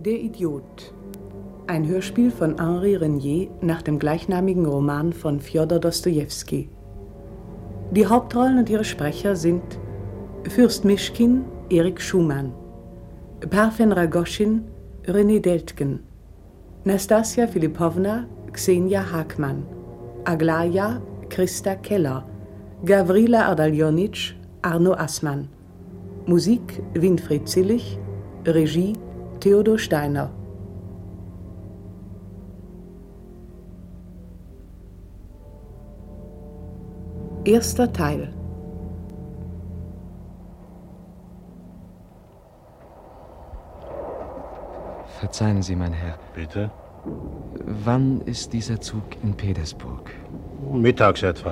Der Idiot. Ein Hörspiel von Henri Regnier nach dem gleichnamigen Roman von Fjodor Dostojewski. Die Hauptrollen und ihre Sprecher sind Fürst Mischkin, Erik Schumann, Parfen Ragoschin, René Deltgen, Nastassja Filipowna, Xenia Hagmann, Aglaya, Christa Keller, Gavrila Ardalionitsch, Arno Assmann. Musik Winfried Zillig, Regie Theodor Steiner. Erster Teil. Verzeihen Sie, mein Herr. Bitte? Wann ist dieser Zug in Petersburg? Mittags etwa.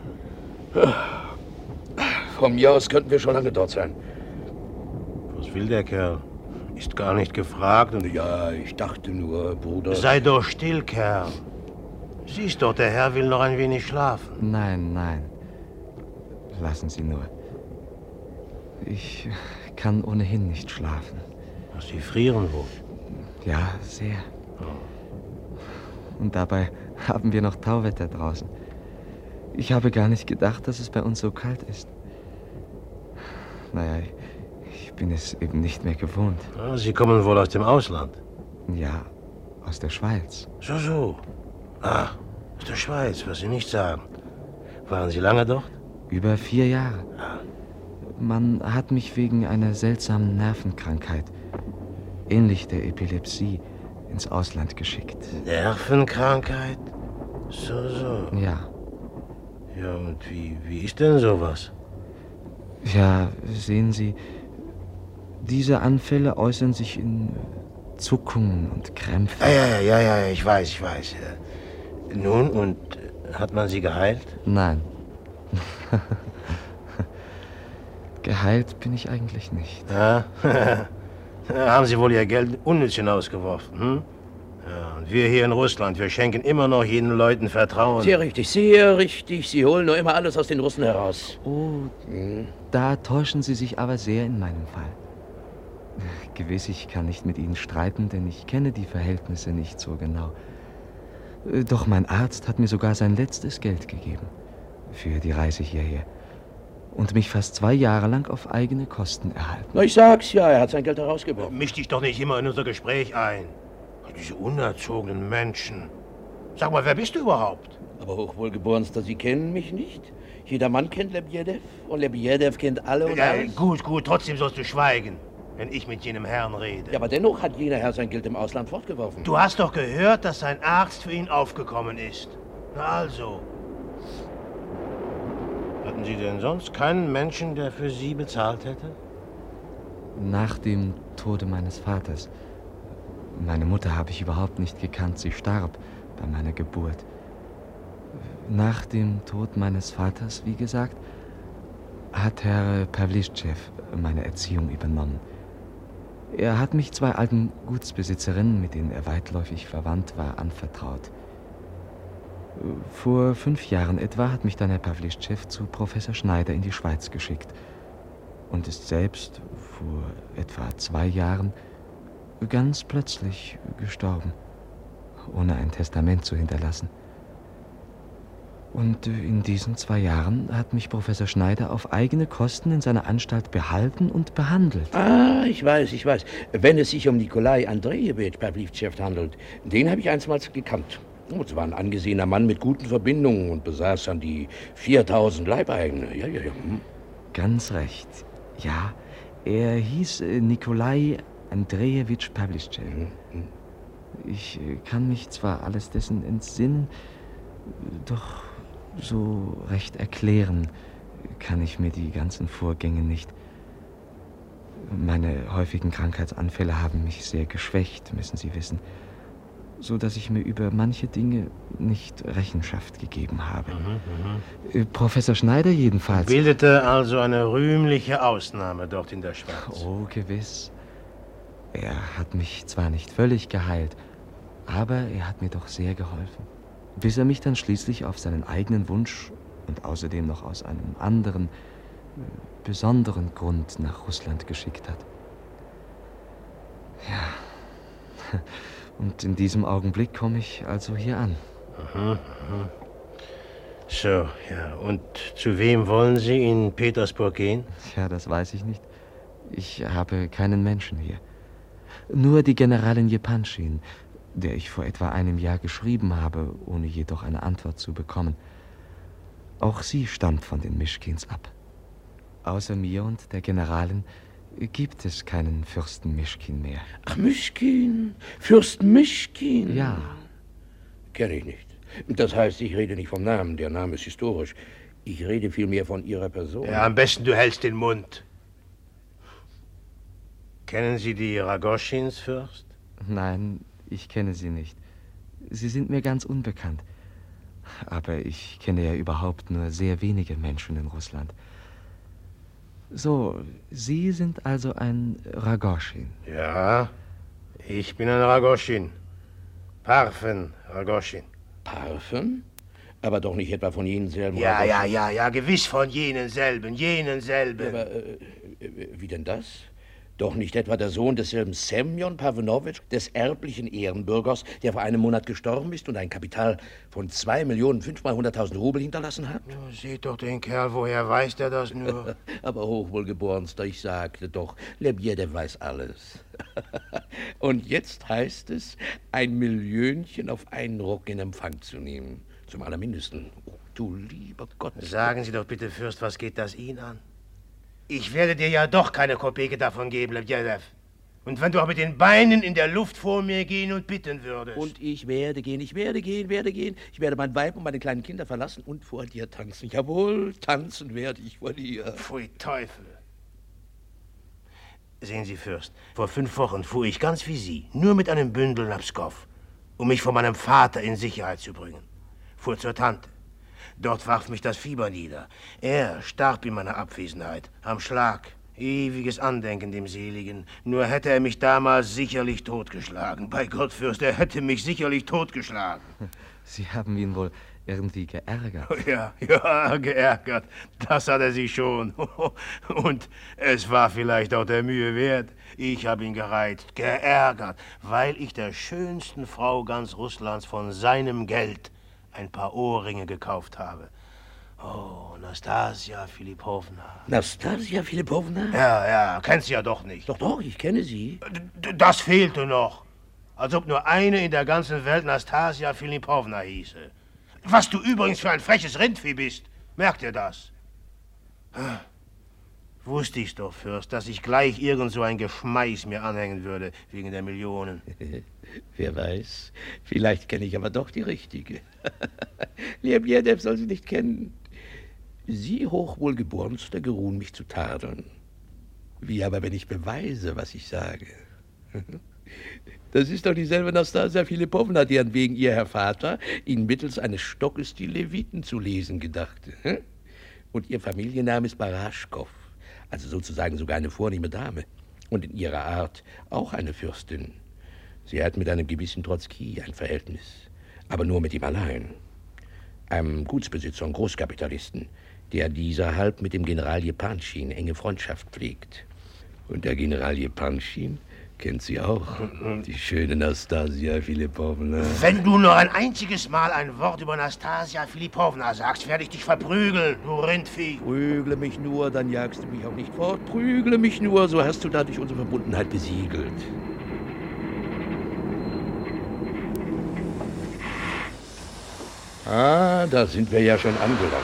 Von mir aus könnten wir schon lange dort sein. Was will der Kerl? Ist gar nicht gefragt und... Ja, ich dachte nur, Bruder... Sei doch still, Kerl. Siehst doch, der Herr will noch ein wenig schlafen. Nein, nein. Lassen Sie nur. Ich kann ohnehin nicht schlafen. Sie frieren wohl. Ja, sehr. Und dabei haben wir noch Tauwetter draußen. Ich habe gar nicht gedacht, dass es bei uns so kalt ist. Naja, ich bin es eben nicht mehr gewohnt. Ja, Sie kommen wohl aus dem Ausland? Ja, aus der Schweiz. So. Ah, aus der Schweiz, was Sie nicht sagen. Waren Sie lange dort? Über 4 Jahre. Man hat mich wegen einer seltsamen Nervenkrankheit, ähnlich der Epilepsie, ins Ausland geschickt. Nervenkrankheit? So. Ja. Ja, und wie ist denn sowas? Ja, sehen Sie, diese Anfälle äußern sich in Zuckungen und Krämpfen. Ja, ich weiß. Nun, und hat man Sie geheilt? Nein. Geheilt bin ich eigentlich nicht. Ja, haben Sie wohl Ihr Geld unnütz hinausgeworfen, hm? Ja, und wir hier in Russland, wir schenken immer noch jenen Leuten Vertrauen. Sehr richtig, sehr richtig. Sie holen nur immer alles aus den Russen heraus. Oh, da täuschen Sie sich aber sehr in meinem Fall. Gewiss, ich kann nicht mit Ihnen streiten, denn ich kenne die Verhältnisse nicht so genau. Doch mein Arzt hat mir sogar sein letztes Geld gegeben für die Reise hierher und mich fast 2 Jahre lang auf eigene Kosten erhalten. Na, ich sag's ja, er hat sein Geld herausgeworfen. Misch dich doch nicht immer in unser Gespräch ein. Diese unerzogenen Menschen. Sag mal, wer bist du überhaupt? Aber Hochwohlgeborenster, Sie kennen mich nicht? Jeder Mann kennt Lebjedew und Lebjedew kennt alle und alles. Gut, trotzdem sollst du schweigen, wenn ich mit jenem Herrn rede. Ja, aber dennoch hat jener Herr sein Geld im Ausland fortgeworfen. Du hast doch gehört, dass sein Arzt für ihn aufgekommen ist. Na also. Hatten Sie denn sonst keinen Menschen, der für Sie bezahlt hätte? Nach dem Tode meines Vaters. Meine Mutter habe ich überhaupt nicht gekannt. Sie starb bei meiner Geburt. Nach dem Tod meines Vaters, wie gesagt, hat Herr Pawlischew meine Erziehung übernommen. Er hat mich 2 alten Gutsbesitzerinnen, mit denen er weitläufig verwandt war, anvertraut. Vor 5 Jahren etwa hat mich dann Herr Pawlischew zu Professor Schneider in die Schweiz geschickt und ist selbst vor etwa 2 Jahren ganz plötzlich gestorben, ohne ein Testament zu hinterlassen. Und in diesen 2 Jahren hat mich Professor Schneider auf eigene Kosten in seiner Anstalt behalten und behandelt. Ah, ich weiß. Wenn es sich um Nikolai Andrejewitsch Pawlischew handelt, den habe ich einstmals gekannt. Es war ein angesehener Mann mit guten Verbindungen und besaß an die 4000 Leibeigene. Ja. Ganz recht. Ja, er hieß Nikolai Andrejewitsch Pawlischew. Ich kann mich zwar alles dessen entsinnen, doch so recht erklären kann ich mir die ganzen Vorgänge nicht. Meine häufigen Krankheitsanfälle haben mich sehr geschwächt, müssen Sie wissen, so dass ich mir über manche Dinge nicht Rechenschaft gegeben habe. Professor Schneider jedenfalls Bildete also eine rühmliche Ausnahme dort in der Schweiz. Oh, gewiss. Er hat mich zwar nicht völlig geheilt, aber er hat mir doch sehr geholfen, bis er mich dann schließlich auf seinen eigenen Wunsch und außerdem noch aus einem anderen, besonderen Grund nach Russland geschickt hat. Ja, Und in diesem Augenblick komme ich also hier an. So, ja. Und zu wem wollen Sie in Petersburg gehen? Ja, das weiß ich nicht. Ich habe keinen Menschen hier. Nur die Generalin Jepanschin, der ich vor etwa einem Jahr geschrieben habe, ohne jedoch eine Antwort zu bekommen. Auch sie stammt von den Mischkins ab. Außer mir und der Generalin gibt es keinen Fürsten Mischkin mehr. Ach, Mischkin? Fürst Mischkin? Ja. Kenne ich nicht. Das heißt, ich rede nicht vom Namen. Der Name ist historisch. Ich rede vielmehr von Ihrer Person. Ja, am besten du hältst den Mund. Kennen Sie die Ragoschins, Fürst? Nein, ich kenne sie nicht. Sie sind mir ganz unbekannt. Aber ich kenne ja überhaupt nur sehr wenige Menschen in Russland. So, Sie sind also ein Ragoschin. Ja, ich bin ein Ragoschin. Parfen Ragoschin. Parfen? Aber doch nicht etwa von jenen selben Ja, Ragoschin. gewiss von jenen selben. Aber wie denn das? Doch nicht etwa der Sohn desselben Semjon Parfenowitsch, des erblichen Ehrenbürgers, der vor einem Monat gestorben ist und ein Kapital von 2.500.000 Rubel hinterlassen hat? Ja, seht doch den Kerl, woher weiß der das nur? Aber Hochwohlgeborenster, ich sagte doch, Lebjedew weiß alles. Und jetzt heißt es, 1 Millionchen auf einen Ruck in Empfang zu nehmen. Zum Allermindesten. Oh, du lieber Gott. Sagen Sie doch bitte, Fürst, was geht das ihn an? Ich werde dir ja doch keine Kopeke davon geben, Lebjedew. Und wenn du auch mit den Beinen in der Luft vor mir gehen und bitten würdest. Und ich werde gehen. Ich werde mein Weib und meine kleinen Kinder verlassen und vor dir tanzen. Jawohl, tanzen werde ich vor dir. Pfui Teufel. Sehen Sie, Fürst, vor 5 Wochen fuhr ich ganz wie Sie, nur mit einem Bündel nach Pskow, um mich von meinem Vater in Sicherheit zu bringen. Fuhr zur Tante. Dort warf mich das Fieber nieder. Er starb in meiner Abwesenheit, am Schlag. Ewiges Andenken dem Seligen. Nur hätte er mich damals sicherlich totgeschlagen. Bei Gott, Fürst, er hätte mich sicherlich totgeschlagen. Sie haben ihn wohl irgendwie geärgert. Ja, geärgert. Das hat er sich schon. Und es war vielleicht auch der Mühe wert. Ich habe ihn gereizt, geärgert, weil ich der schönsten Frau ganz Russlands von seinem Geld ein paar Ohrringe gekauft habe. Oh, Nastasia Philippowna. Nastasia Philippowna? Ja, kennst du ja doch nicht. Doch, ich kenne sie. Das fehlte noch. Als ob nur eine in der ganzen Welt Nastasia Philippowna hieße. Was du übrigens für ein freches Rindvieh bist. Merkt ihr das? Wusste ich's doch, Fürst, dass ich gleich irgend so ein Geschmeiß mir anhängen würde, wegen der Millionen. Wer weiß, vielleicht kenne ich aber doch die Richtige. Lebjedew soll sie nicht kennen. Sie, Hochwohlgeborenster, geruhen mich zu tadeln. Wie aber, wenn ich beweise, was ich sage? Das ist doch dieselbe Nastasia Philippowna, deren wegen ihr Herr Vater Ihnen mittels eines Stockes die Leviten zu lesen gedachte. Und ihr Familienname ist Baraschkow, also sozusagen sogar eine vornehme Dame. Und in ihrer Art auch eine Fürstin. Sie hat mit einem gewissen Trotzki ein Verhältnis, aber nur mit ihm allein. Einem Gutsbesitzer und Großkapitalisten, der dieser halb mit dem General Jepanschin enge Freundschaft pflegt. Und der General Jepanschin kennt sie auch, die schöne Nastasia Philippowna. Wenn du nur ein einziges Mal ein Wort über Nastasia Philippowna sagst, werde ich dich verprügeln, du Rindvieh. Prügle mich nur, dann jagst du mich auch nicht fort. Prügle mich nur, so hast du dadurch unsere Verbundenheit besiegelt. Ah, da sind wir ja schon angelangt.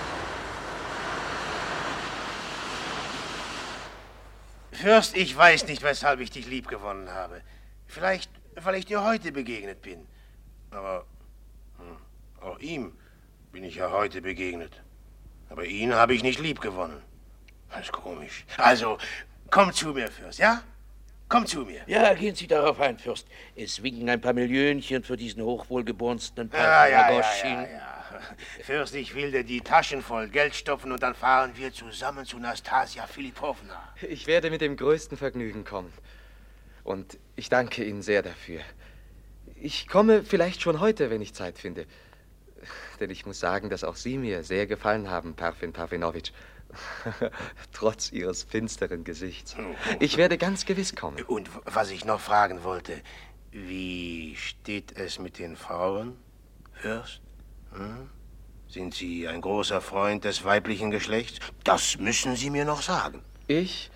Fürst, ich weiß nicht, weshalb ich dich liebgewonnen habe. Vielleicht, weil ich dir heute begegnet bin. Aber auch ihm bin ich ja heute begegnet. Aber ihn habe ich nicht liebgewonnen. Das ist komisch. Also, komm zu mir, Fürst, ja? Komm zu mir. Ja, gehen Sie darauf ein, Fürst. Es winken ein paar Millionchen für diesen hochwohlgeborensten Ragoschin. Ja. Fürst, ich will dir die Taschen voll Geld stopfen und dann fahren wir zusammen zu Nastasia Philippowna. Ich werde mit dem größten Vergnügen kommen. Und ich danke Ihnen sehr dafür. Ich komme vielleicht schon heute, wenn ich Zeit finde. Denn ich muss sagen, dass auch Sie mir sehr gefallen haben, Parfen Parfenowitsch. Trotz Ihres finsteren Gesichts. Ich werde ganz gewiss kommen. Und was ich noch fragen wollte, Wie steht es mit den Frauen, Fürst? Sind Sie ein großer Freund des weiblichen Geschlechts? Das müssen Sie mir noch sagen. Ich?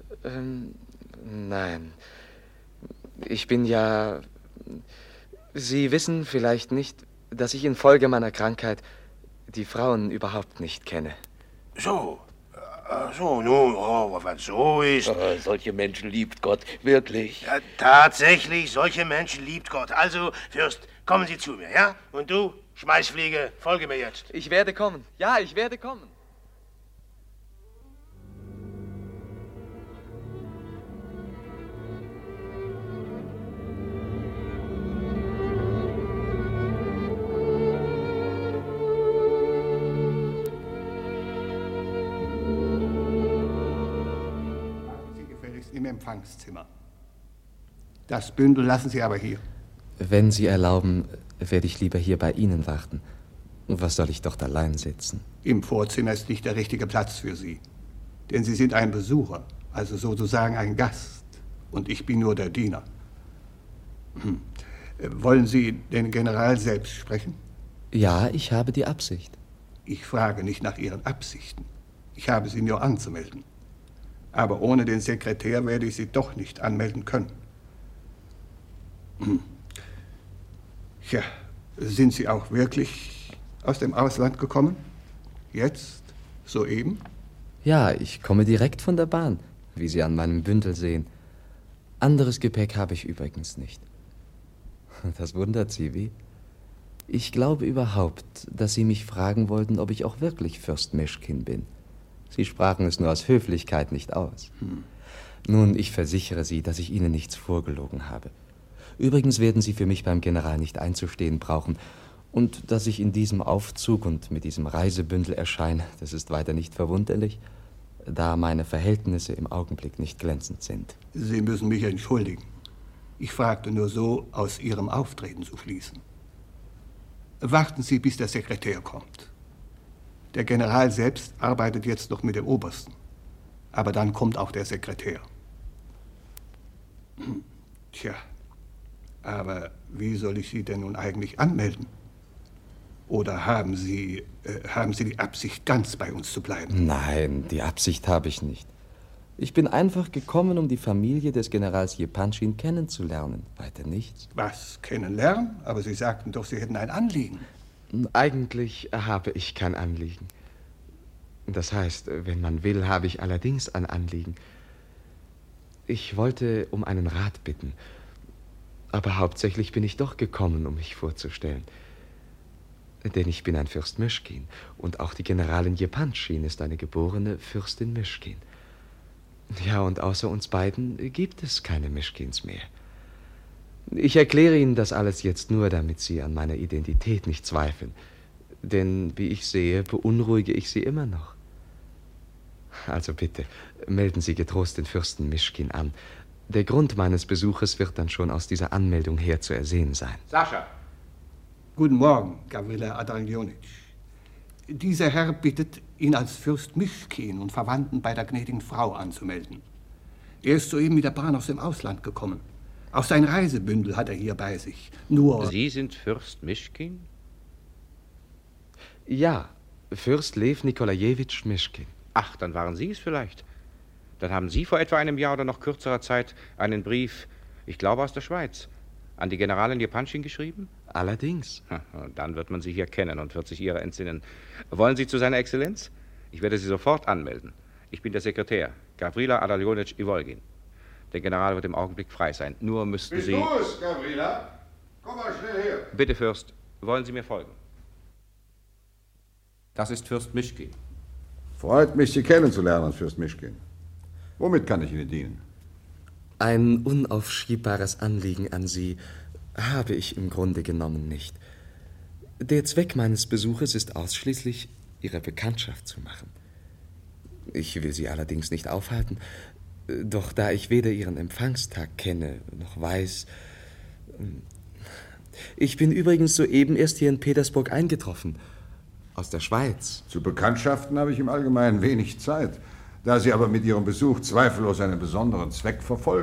Nein. Ich bin ja... Sie wissen vielleicht nicht, dass ich infolge meiner Krankheit die Frauen überhaupt nicht kenne. So. Nun, wenn es so ist. Solche Menschen liebt Gott, wirklich. Ja, tatsächlich, solche Menschen liebt Gott. Also, Fürst, kommen Sie zu mir, ja? Und du, Schmeißfliege, folge mir jetzt. Ich werde kommen. Ja, ich werde kommen. Im Empfangszimmer. Das Bündel lassen Sie aber hier. Wenn Sie erlauben, werde ich lieber hier bei Ihnen warten. Was soll ich dort allein sitzen? Im Vorzimmer ist nicht der richtige Platz für Sie. Denn Sie sind ein Besucher, also sozusagen ein Gast. Und ich bin nur der Diener. Wollen Sie den General selbst sprechen? Ja, ich habe die Absicht. Ich frage nicht nach Ihren Absichten. Ich habe Sie nur anzumelden. Aber ohne den Sekretär werde ich Sie doch nicht anmelden können. Ja, sind Sie auch wirklich aus dem Ausland gekommen? Jetzt? Soeben? Ja, ich komme direkt von der Bahn, wie Sie an meinem Bündel sehen. Anderes Gepäck habe ich übrigens nicht. Das wundert Sie, wie? Ich glaube überhaupt, dass Sie mich fragen wollten, ob ich auch wirklich Fürst Mischkin bin. Sie sprachen es nur aus Höflichkeit nicht aus. Nun, ich versichere Sie, dass ich Ihnen nichts vorgelogen habe. Übrigens werden Sie für mich beim General nicht einzustehen brauchen. Und dass ich in diesem Aufzug und mit diesem Reisebündel erscheine, das ist weiter nicht verwunderlich, da meine Verhältnisse im Augenblick nicht glänzend sind. Sie müssen mich entschuldigen. Ich fragte nur so, aus Ihrem Auftreten zu schließen. Warten Sie, bis der Sekretär kommt. Der General selbst arbeitet jetzt noch mit dem Obersten. Aber dann kommt auch der Sekretär. Tja, aber wie soll ich Sie denn nun eigentlich anmelden? Oder haben Sie die Absicht, ganz bei uns zu bleiben? Nein, die Absicht habe ich nicht. Ich bin einfach gekommen, um die Familie des Generals Jepanschin kennenzulernen. Weiter nichts. Was, kennenlernen? Aber Sie sagten doch, Sie hätten ein Anliegen. Eigentlich habe ich kein Anliegen. Das heißt, wenn man will, habe ich allerdings ein Anliegen. Ich wollte um einen Rat bitten. Aber hauptsächlich bin ich doch gekommen, um mich vorzustellen. Denn ich bin ein Fürst Mischkin. Und auch die Generalin Jepanschin ist eine geborene Fürstin Mischkin. Ja, und außer uns beiden gibt es keine Mischkins mehr. Ich erkläre Ihnen das alles jetzt nur, damit Sie an meiner Identität nicht zweifeln. Denn, wie ich sehe, beunruhige ich Sie immer noch. Also bitte, melden Sie getrost den Fürsten Mischkin an. Der Grund meines Besuches wird dann schon aus dieser Anmeldung her zu ersehen sein. Sascha! Guten Morgen, Gavrila Adaljonic. Dieser Herr bittet, ihn als Fürst Mischkin und Verwandten bei der gnädigen Frau anzumelden. Er ist soeben mit der Bahn aus dem Ausland gekommen. Auch sein Reisebündel hat er hier bei sich. Nur... Sie sind Fürst Mischkin? Ja, Fürst Lev Nikolajewitsch Mischkin. Ach, dann waren Sie es vielleicht. Dann haben Sie vor etwa einem Jahr oder noch kürzerer Zeit einen Brief, ich glaube aus der Schweiz, an die Generalin Jepanschin geschrieben? Allerdings. Dann wird man Sie hier kennen und wird sich Ihrer entsinnen. Wollen Sie zu seiner Exzellenz? Ich werde Sie sofort anmelden. Ich bin der Sekretär, Gavrila Adaljonic Ivolgin. Der General wird im Augenblick frei sein. Nur müssten Sie... Bist du es, Gavrila? Komm mal schnell her. Bitte, Fürst, wollen Sie mir folgen? Das ist Fürst Mischkin. Freut mich, Sie kennenzulernen, Fürst Mischkin. Womit kann ich Ihnen dienen? Ein unaufschiebbares Anliegen an Sie habe ich im Grunde genommen nicht. Der Zweck meines Besuches ist ausschließlich, Ihre Bekanntschaft zu machen. Ich will Sie allerdings nicht aufhalten, doch da ich weder Ihren Empfangstag kenne, noch weiß... Ich bin übrigens soeben erst hier in Petersburg eingetroffen, aus der Schweiz. Zu Bekanntschaften habe ich im Allgemeinen wenig Zeit. Da Sie aber mit Ihrem Besuch zweifellos einen besonderen Zweck verfolgen,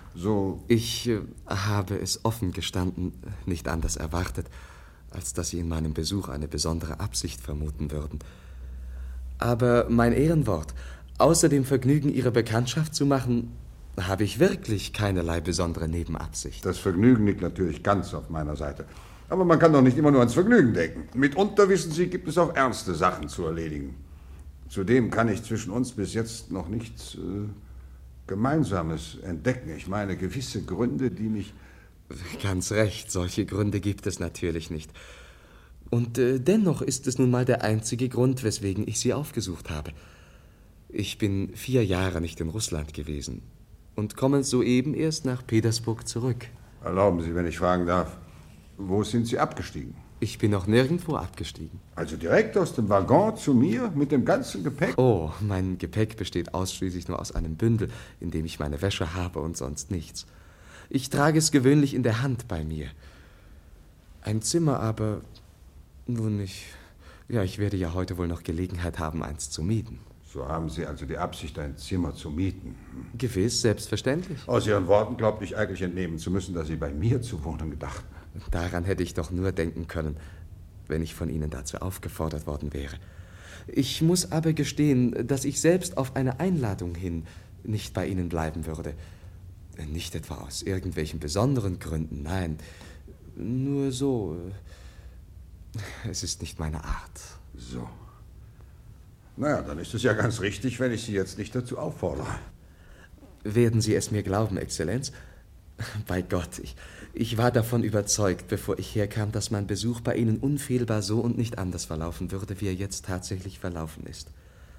so... Ich habe es offen gestanden nicht anders erwartet, als dass Sie in meinem Besuch eine besondere Absicht vermuten würden. Aber mein Ehrenwort, außer dem Vergnügen, Ihre Bekanntschaft zu machen, habe ich wirklich keinerlei besondere Nebenabsicht. Das Vergnügen liegt natürlich ganz auf meiner Seite. Aber man kann doch nicht immer nur ans Vergnügen denken. Mitunter, wissen Sie, gibt es auch ernste Sachen zu erledigen. Zudem kann ich zwischen uns bis jetzt noch nichts Gemeinsames entdecken. Ich meine, gewisse Gründe, die mich... Ganz recht, solche Gründe gibt es natürlich nicht. Und dennoch ist es nun mal der einzige Grund, weswegen ich Sie aufgesucht habe. Ich bin 4 Jahre nicht in Russland gewesen und komme soeben erst nach Petersburg zurück. Erlauben Sie, wenn ich fragen darf, wo sind Sie abgestiegen? Ich bin noch nirgendwo abgestiegen. Also direkt aus dem Waggon zu mir mit dem ganzen Gepäck? Oh, mein Gepäck besteht ausschließlich nur aus einem Bündel, in dem ich meine Wäsche habe und sonst nichts. Ich trage es gewöhnlich in der Hand bei mir. Ein Zimmer aber, nun, ich werde ja heute wohl noch Gelegenheit haben, eins zu mieten. So haben Sie also die Absicht, ein Zimmer zu mieten? Gewiss, selbstverständlich. Aus Ihren Worten glaubte ich eigentlich entnehmen zu müssen, dass Sie bei mir zu wohnen gedachten. Daran hätte ich doch nur denken können, wenn ich von Ihnen dazu aufgefordert worden wäre. Ich muss aber gestehen, dass ich selbst auf eine Einladung hin nicht bei Ihnen bleiben würde. Nicht etwa aus irgendwelchen besonderen Gründen, nein. Nur so. Es ist nicht meine Art. So. Naja, dann ist es ja ganz richtig, wenn ich Sie jetzt nicht dazu auffordere. Werden Sie es mir glauben, Exzellenz? Bei Gott, ich war davon überzeugt, bevor ich herkam, dass mein Besuch bei Ihnen unfehlbar so und nicht anders verlaufen würde, wie er jetzt tatsächlich verlaufen ist.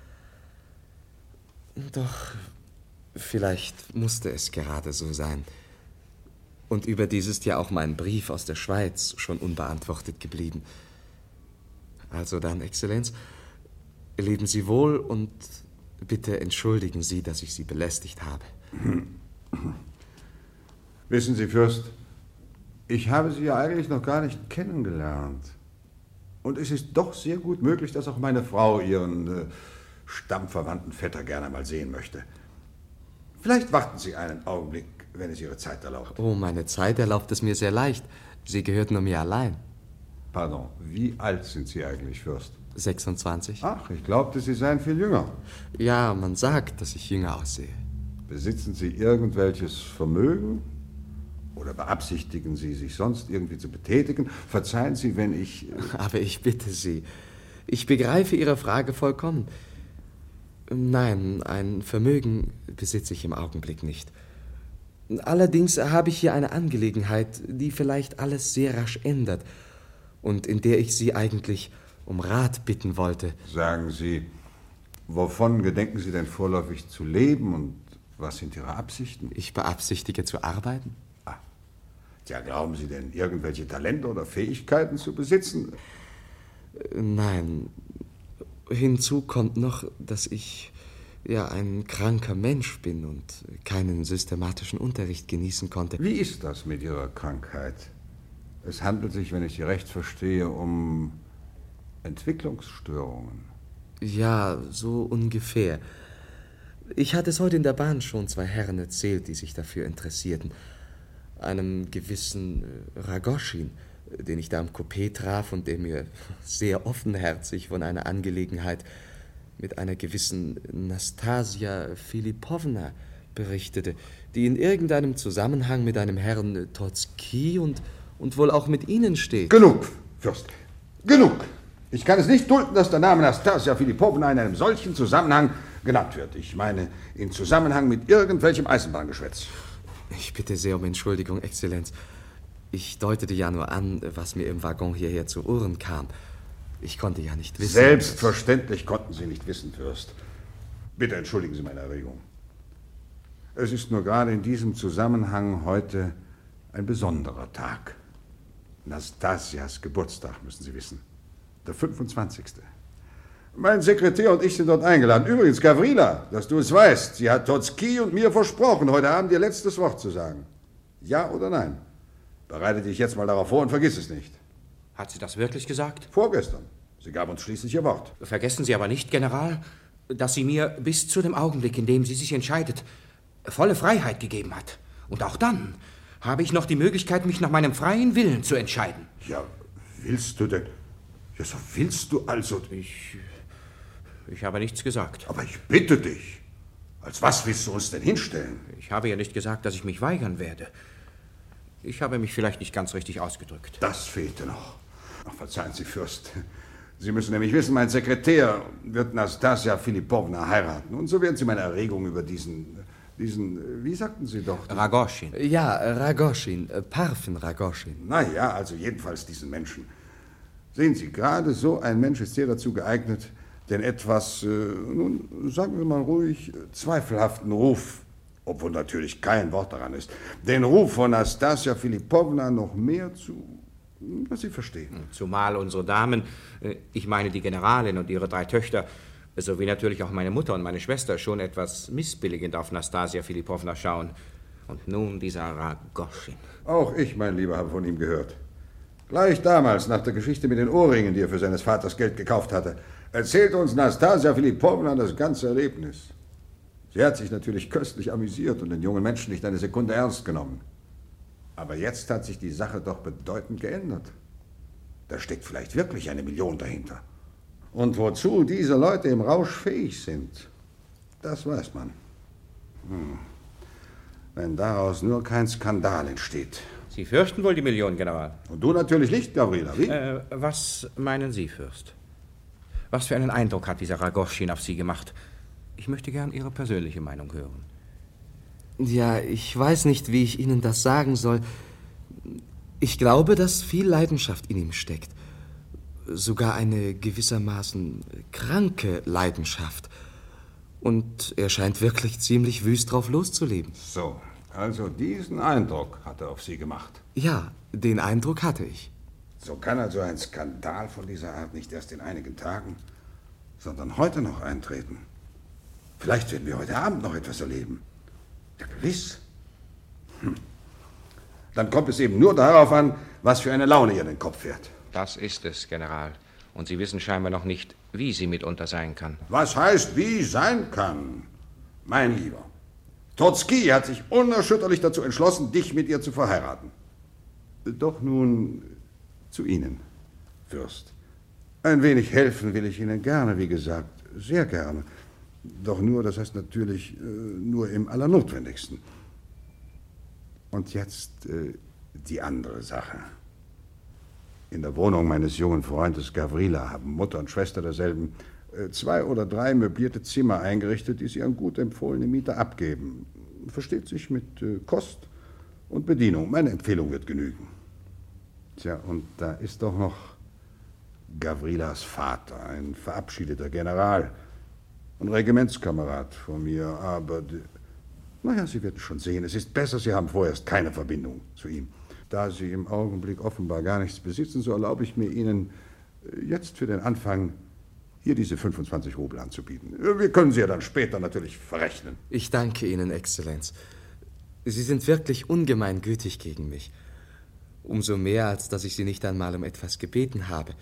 Doch vielleicht musste es gerade so sein. Und überdies ist ja auch mein Brief aus der Schweiz schon unbeantwortet geblieben. Also dann, Exzellenz, leben Sie wohl und bitte entschuldigen Sie, dass ich Sie belästigt habe. Wissen Sie, Fürst, ich habe Sie ja eigentlich noch gar nicht kennengelernt. Und es ist doch sehr gut möglich, dass auch meine Frau Ihren stammverwandten Vetter gerne mal sehen möchte. Vielleicht warten Sie einen Augenblick, wenn es Ihre Zeit erlaubt. Oh, meine Zeit erlaubt es mir sehr leicht. Sie gehört nur mir allein. Pardon, wie alt sind Sie eigentlich, Fürst? 26. Ach, ich glaubte, Sie seien viel jünger. Ja, man sagt, dass ich jünger aussehe. Besitzen Sie irgendwelches Vermögen? Oder beabsichtigen Sie, sich sonst irgendwie zu betätigen? Verzeihen Sie, wenn ich... Aber ich bitte Sie, ich begreife Ihre Frage vollkommen. Nein, ein Vermögen besitze ich im Augenblick nicht. Allerdings habe ich hier eine Angelegenheit, die vielleicht alles sehr rasch ändert und in der ich Sie eigentlich um Rat bitten wollte. Sagen Sie, wovon gedenken Sie denn vorläufig zu leben und was sind Ihre Absichten? Ich beabsichtige zu arbeiten. Ja, glauben Sie denn, irgendwelche Talente oder Fähigkeiten zu besitzen? Nein. Hinzu kommt noch, dass ich ja ein kranker Mensch bin und keinen systematischen Unterricht genießen konnte. Wie ist das mit Ihrer Krankheit? Es handelt sich, wenn ich Sie recht verstehe, um Entwicklungsstörungen. Ja, so ungefähr. Ich hatte es heute in der Bahn schon 2 Herren erzählt, die sich dafür interessierten. Einem gewissen Ragoschin, den ich da im Coupé traf und der mir sehr offenherzig von einer Angelegenheit mit einer gewissen Nastasia Filipowna berichtete, die in irgendeinem Zusammenhang mit einem Herrn Totzky und wohl auch mit Ihnen steht. Genug, Fürst, genug! Ich kann es nicht dulden, dass der Name Nastasia Filipowna in einem solchen Zusammenhang genannt wird. Ich meine, in Zusammenhang mit irgendwelchem Eisenbahngeschwätz. Ich bitte sehr um Entschuldigung, Exzellenz. Ich deutete ja nur an, was mir im Waggon hierher zu Ohren kam. Ich konnte ja nicht wissen... Selbstverständlich konnten Sie nicht wissen, Fürst. Bitte entschuldigen Sie meine Erregung. Es ist nur gerade in diesem Zusammenhang heute ein besonderer Tag. Nastasias Geburtstag, müssen Sie wissen. Der 25. Mein Sekretär und ich sind dort eingeladen. Übrigens, Gavrila, dass du es weißt, sie hat Totzky und mir versprochen, heute Abend ihr letztes Wort zu sagen. Ja oder nein? Bereite dich jetzt mal darauf vor und vergiss es nicht. Hat sie das wirklich gesagt? Vorgestern. Sie gab uns schließlich ihr Wort. Vergessen Sie aber nicht, General, dass sie mir bis zu dem Augenblick, in dem sie sich entscheidet, volle Freiheit gegeben hat. Und auch dann habe ich noch die Möglichkeit, mich nach meinem freien Willen zu entscheiden. Ja, willst du denn? Ja, so willst du also... Ich habe nichts gesagt. Aber ich bitte dich. Als was willst du uns denn hinstellen? Ich habe ja nicht gesagt, dass ich mich weigern werde. Ich habe mich vielleicht nicht ganz richtig ausgedrückt. Das fehlte noch. Ach, verzeihen Sie, Fürst. Sie müssen nämlich wissen, mein Sekretär wird Nastassja Philippowna heiraten. Und so werden Sie meine Erregung über diesen, wie sagten Sie doch? Ragoschin. Ja, Ragoschin, Parfen Ragoschin. Na ja, also jedenfalls diesen Menschen. Sehen Sie, gerade so ein Mensch ist sehr dazu geeignet, den etwas, nun, sagen wir mal ruhig, zweifelhaften Ruf, obwohl natürlich kein Wort daran ist, den Ruf von Nastassja Philippowna noch mehr zu, was Sie verstehen. Zumal unsere Damen, ich meine die Generalin und ihre 3 Töchter, sowie natürlich auch meine Mutter und meine Schwester schon etwas missbilligend auf Nastassja Philippowna schauen. Und nun dieser Ragoschin. Auch ich, mein Lieber, habe von ihm gehört. Gleich damals, nach der Geschichte mit den Ohrringen, die er für seines Vaters Geld gekauft hatte, erzählte uns Nastassja Philippowna das ganze Erlebnis. Sie hat sich natürlich köstlich amüsiert und den jungen Menschen nicht eine Sekunde ernst genommen. Aber jetzt hat sich die Sache doch bedeutend geändert. Da steckt vielleicht wirklich 1 Million dahinter. Und wozu diese Leute im Rausch fähig sind, das weiß man. Wenn daraus nur kein Skandal entsteht. Sie fürchten wohl die Million, General? Und du natürlich nicht, Gavrila, wie? Was meinen Sie, Fürst? Was für einen Eindruck hat dieser Ragoschin auf Sie gemacht? Ich möchte gern Ihre persönliche Meinung hören. Ja, ich weiß nicht, wie ich Ihnen das sagen soll. Ich glaube, dass viel Leidenschaft in ihm steckt. Sogar eine gewissermaßen kranke Leidenschaft. Und er scheint wirklich ziemlich wüst drauf loszuleben. So, also diesen Eindruck hat er auf Sie gemacht. Ja, den Eindruck hatte ich. So kann also ein Skandal von dieser Art nicht erst in einigen Tagen, sondern heute noch eintreten. Vielleicht werden wir heute Abend noch etwas erleben. Ja, gewiss. Dann kommt es eben nur darauf an, was für eine Laune ihr in den Kopf fährt. Das ist es, General. Und Sie wissen scheinbar noch nicht, wie sie mitunter sein kann. Was heißt, wie sein kann? Mein Lieber, Trotzki hat sich unerschütterlich dazu entschlossen, dich mit ihr zu verheiraten. Doch nun zu Ihnen, Fürst. Ein wenig helfen will ich Ihnen gerne, wie gesagt, sehr gerne. Doch nur, das heißt natürlich, nur im Allernotwendigsten. Und jetzt die andere Sache. In der Wohnung meines jungen Freundes Gavrila haben Mutter und Schwester derselben 2 oder 3 möblierte Zimmer eingerichtet, die sie an gut empfohlene Mieter abgeben. Versteht sich mit Kost und Bedienung. Meine Empfehlung wird genügen. Tja, und da ist doch noch Gavrilas Vater, ein verabschiedeter General, ein Regimentskamerad von mir, aber... Naja, Sie werden schon sehen, es ist besser, Sie haben vorerst keine Verbindung zu ihm. Da Sie im Augenblick offenbar gar nichts besitzen, so erlaube ich mir Ihnen jetzt für den Anfang hier diese 25 Rubel anzubieten. Wir können sie ja dann später natürlich verrechnen. Ich danke Ihnen, Exzellenz. Sie sind wirklich ungemein gütig gegen mich. Umso mehr, als dass ich Sie nicht einmal um etwas gebeten habe.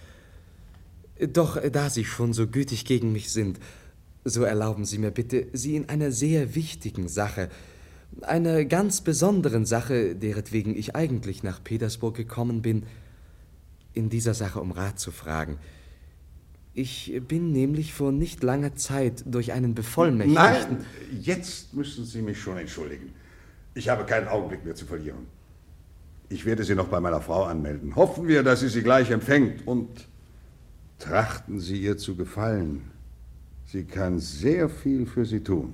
Doch da Sie schon so gütig gegen mich sind, so erlauben Sie mir bitte, Sie in einer sehr wichtigen Sache, einer ganz besonderen Sache, deretwegen ich eigentlich nach Petersburg gekommen bin, in dieser Sache um Rat zu fragen. Ich bin nämlich vor nicht langer Zeit durch einen Bevollmächtigten... Nein, jetzt müssen Sie mich schon entschuldigen. Ich habe keinen Augenblick mehr zu verlieren. Ich werde Sie noch bei meiner Frau anmelden. Hoffen wir, dass sie gleich empfängt und trachten Sie ihr zu gefallen. Sie kann sehr viel für Sie tun.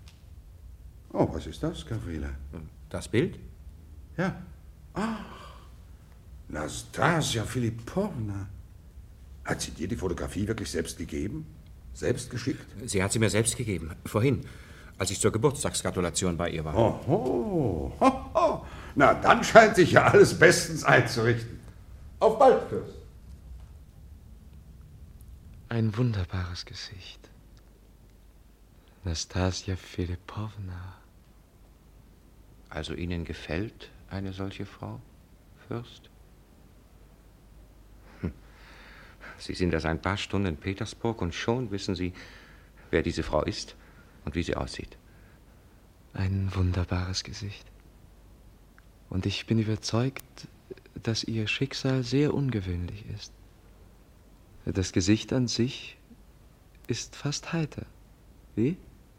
Oh, was ist das, Gavrila? Das Bild? Ja. Ach, Nastassja Philippowna. Hat sie dir die Fotografie wirklich selbst gegeben? Selbst geschickt? Sie hat sie mir selbst gegeben, vorhin, als ich zur Geburtstagsgratulation bei ihr war. Oho, hoho. Na, dann scheint sich ja alles bestens einzurichten. Auf bald, Fürst. Ein wunderbares Gesicht. Nastassja Philippowna. Also Ihnen gefällt eine solche Frau, Fürst? Sie sind erst ein paar Stunden in Petersburg und schon wissen Sie, wer diese Frau ist und wie sie aussieht. Ein wunderbares Gesicht. Und ich bin überzeugt, dass Ihr Schicksal sehr ungewöhnlich ist. Das Gesicht an sich ist fast heiter. Wie?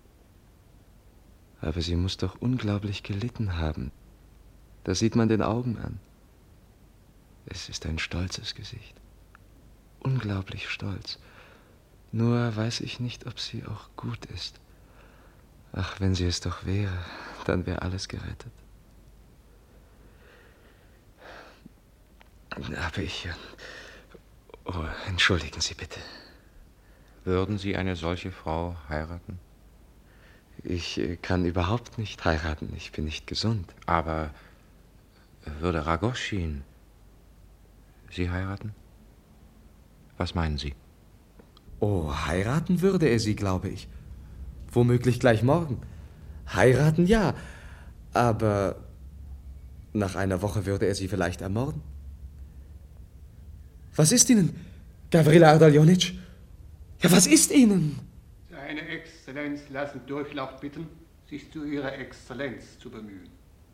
Aber sie muss doch unglaublich gelitten haben. Das sieht man den Augen an. Es ist ein stolzes Gesicht. Unglaublich stolz. Nur weiß ich nicht, ob sie auch gut ist. Ach, wenn sie es doch wäre, dann wäre alles gerettet. Aber ich... Oh, entschuldigen Sie bitte. Würden Sie eine solche Frau heiraten? Ich kann überhaupt nicht heiraten. Ich bin nicht gesund. Aber würde Ragoschin Sie heiraten? Was meinen Sie? Oh, heiraten würde er sie, glaube ich. Womöglich gleich morgen. Heiraten ja, aber nach einer Woche würde er sie vielleicht ermorden. Was ist Ihnen, Gavrila Ardalionitsch? Ja, was ist Ihnen? Seine Exzellenz lassen Durchlaucht bitten, sich zu Ihrer Exzellenz zu bemühen.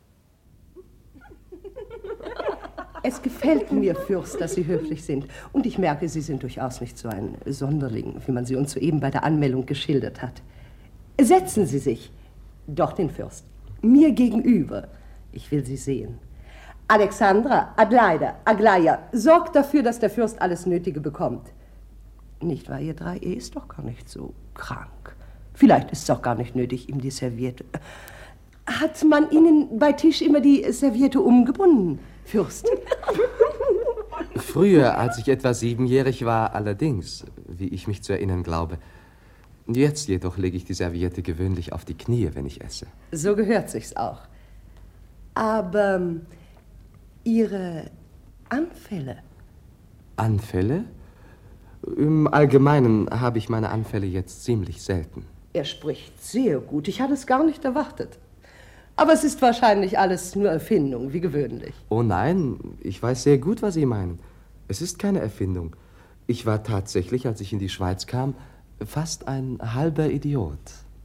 Es gefällt mir, Fürst, dass Sie höflich sind. Und ich merke, Sie sind durchaus nicht so ein Sonderling, wie man Sie uns soeben bei der Anmeldung geschildert hat. Setzen Sie sich. Doch den Fürst. Mir gegenüber. Ich will Sie sehen. Alexandra, Adleida, Aglaya, sorgt dafür, dass der Fürst alles Nötige bekommt. Nicht wahr, ihr drei? Er ist doch gar nicht so krank. Vielleicht ist es auch gar nicht nötig, ihm die Serviette... Hat man Ihnen bei Tisch immer die Serviette umgebunden, Fürst? Früher, als ich etwa 7-jährig war, allerdings, wie ich mich zu erinnern glaube. Jetzt jedoch lege ich die Serviette gewöhnlich auf die Knie, wenn ich esse. So gehört sich's auch. Aber Ihre Anfälle? Anfälle? Im Allgemeinen habe ich meine Anfälle jetzt ziemlich selten. Er spricht sehr gut. Ich hatte es gar nicht erwartet. Aber es ist wahrscheinlich alles nur Erfindung, wie gewöhnlich. Oh nein, ich weiß sehr gut, was Sie meinen. Es ist keine Erfindung. Ich war tatsächlich, als ich in die Schweiz kam, fast ein halber Idiot.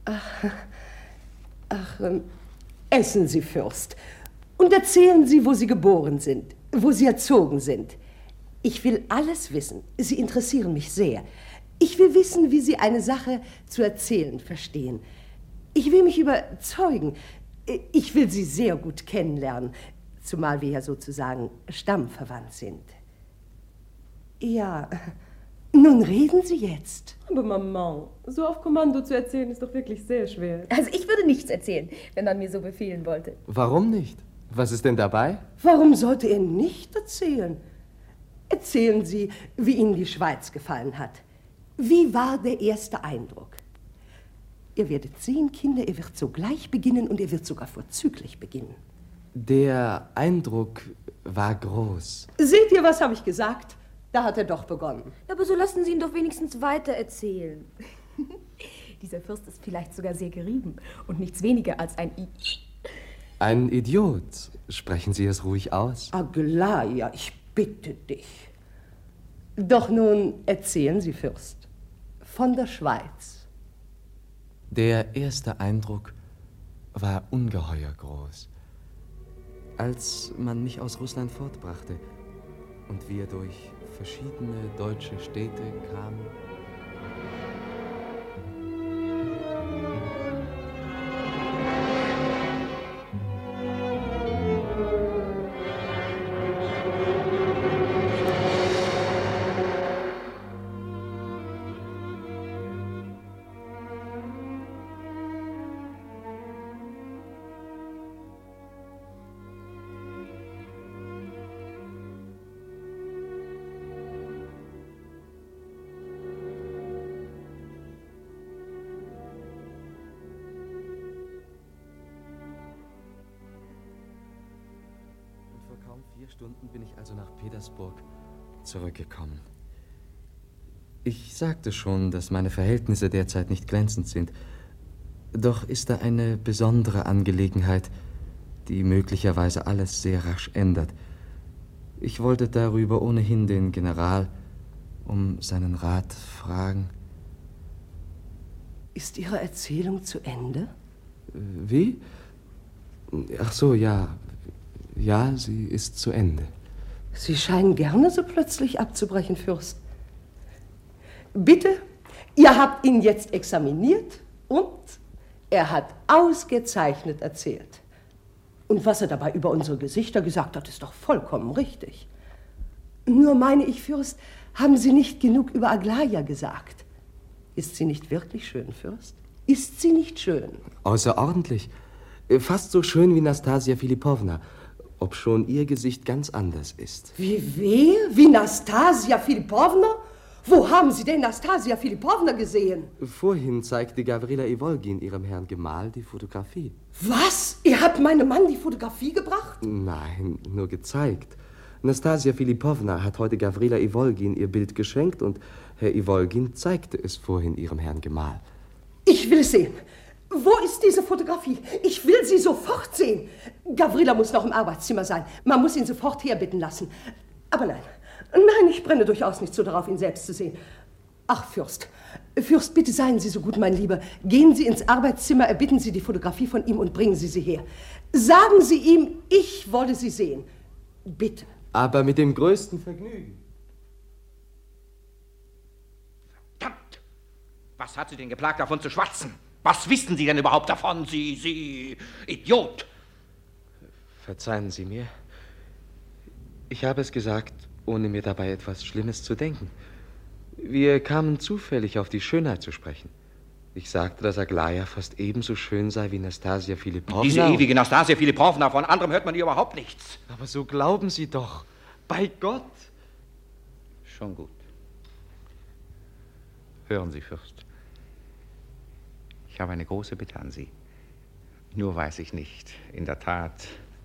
Essen Sie, Fürst. Und erzählen Sie, wo Sie geboren sind, wo Sie erzogen sind. Ich will alles wissen. Sie interessieren mich sehr. Ich will wissen, wie Sie eine Sache zu erzählen verstehen. Ich will mich überzeugen. Ich will Sie sehr gut kennenlernen, zumal wir ja sozusagen stammverwandt sind. Ja, nun reden Sie jetzt. Aber Maman, so auf Kommando zu erzählen ist doch wirklich sehr schwer. Also ich würde nichts erzählen, wenn man mir so befehlen wollte. Warum nicht? Was ist denn dabei? Warum sollte er nicht erzählen? Erzählen Sie, wie Ihnen die Schweiz gefallen hat. Wie war der erste Eindruck? Ihr werdet sehen, Kinder, er wird sogleich beginnen und er wird sogar vorzüglich beginnen. Der Eindruck war groß. Seht ihr, was habe ich gesagt? Da hat er doch begonnen. Aber so lassen Sie ihn doch wenigstens weiter erzählen. Dieser Fürst ist vielleicht sogar sehr gerieben und nichts weniger als ein Ein Idiot. Sprechen Sie es ruhig aus. Aglaya, ich bitte dich. Doch nun erzählen Sie, Fürst, von der Schweiz. Der erste Eindruck war ungeheuer groß. Als man mich aus Russland fortbrachte und wir durch verschiedene deutsche Städte kamen. Kaum 4 Stunden bin ich also nach Petersburg zurückgekommen. Ich sagte schon, dass meine Verhältnisse derzeit nicht glänzend sind. Doch ist da eine besondere Angelegenheit, die möglicherweise alles sehr rasch ändert. Ich wollte darüber ohnehin den General um seinen Rat fragen. Ist Ihre Erzählung zu Ende? Wie? Ach so, ja. Ja, sie ist zu Ende. Sie scheinen gerne so plötzlich abzubrechen, Fürst. Bitte, ihr habt ihn jetzt examiniert und er hat ausgezeichnet erzählt. Und was er dabei über unsere Gesichter gesagt hat, ist doch vollkommen richtig. Nur meine ich, Fürst, haben Sie nicht genug über Aglaja gesagt? Ist sie nicht wirklich schön, Fürst? Ist sie nicht schön? Außerordentlich. Fast so schön wie Nastasia Filipowna, obschon ihr Gesicht ganz anders ist. Wie wer? Wie Nastasia Filipowna? Wo haben Sie denn Nastasia Filipowna gesehen? Vorhin zeigte Gavrila Ivolgin ihrem Herrn Gemahl die Fotografie. Was? Ihr habt meinem Mann die Fotografie gebracht? Nein, nur gezeigt. Nastasia Filipowna hat heute Gavrila Ivolgin ihr Bild geschenkt und Herr Ivolgin zeigte es vorhin ihrem Herrn Gemahl. Ich will es sehen. Wo ist diese Fotografie? Ich will sie sofort sehen. Gavrila muss noch im Arbeitszimmer sein. Man muss ihn sofort herbitten lassen. Aber nein, ich brenne durchaus nicht so darauf, ihn selbst zu sehen. Ach, Fürst, bitte seien Sie so gut, mein Lieber. Gehen Sie ins Arbeitszimmer, erbitten Sie die Fotografie von ihm und bringen Sie sie her. Sagen Sie ihm, ich wolle sie sehen. Bitte. Aber mit dem größten Vergnügen. Verdammt! Was hat Sie denn geplagt, davon zu schwatzen? Was wissen Sie denn überhaupt davon, Sie Idiot? Verzeihen Sie mir. Ich habe es gesagt, ohne mir dabei etwas Schlimmes zu denken. Wir kamen zufällig auf die Schönheit zu sprechen. Ich sagte, dass Aglaja fast ebenso schön sei wie Nastasia Filipowna. Diese ewige Nastasia Filipowna, von anderem hört man hier überhaupt nichts. Aber so glauben Sie doch. Bei Gott. Schon gut. Hören Sie, Fürst. Ich habe eine große Bitte an Sie. Nur weiß ich nicht, in der Tat.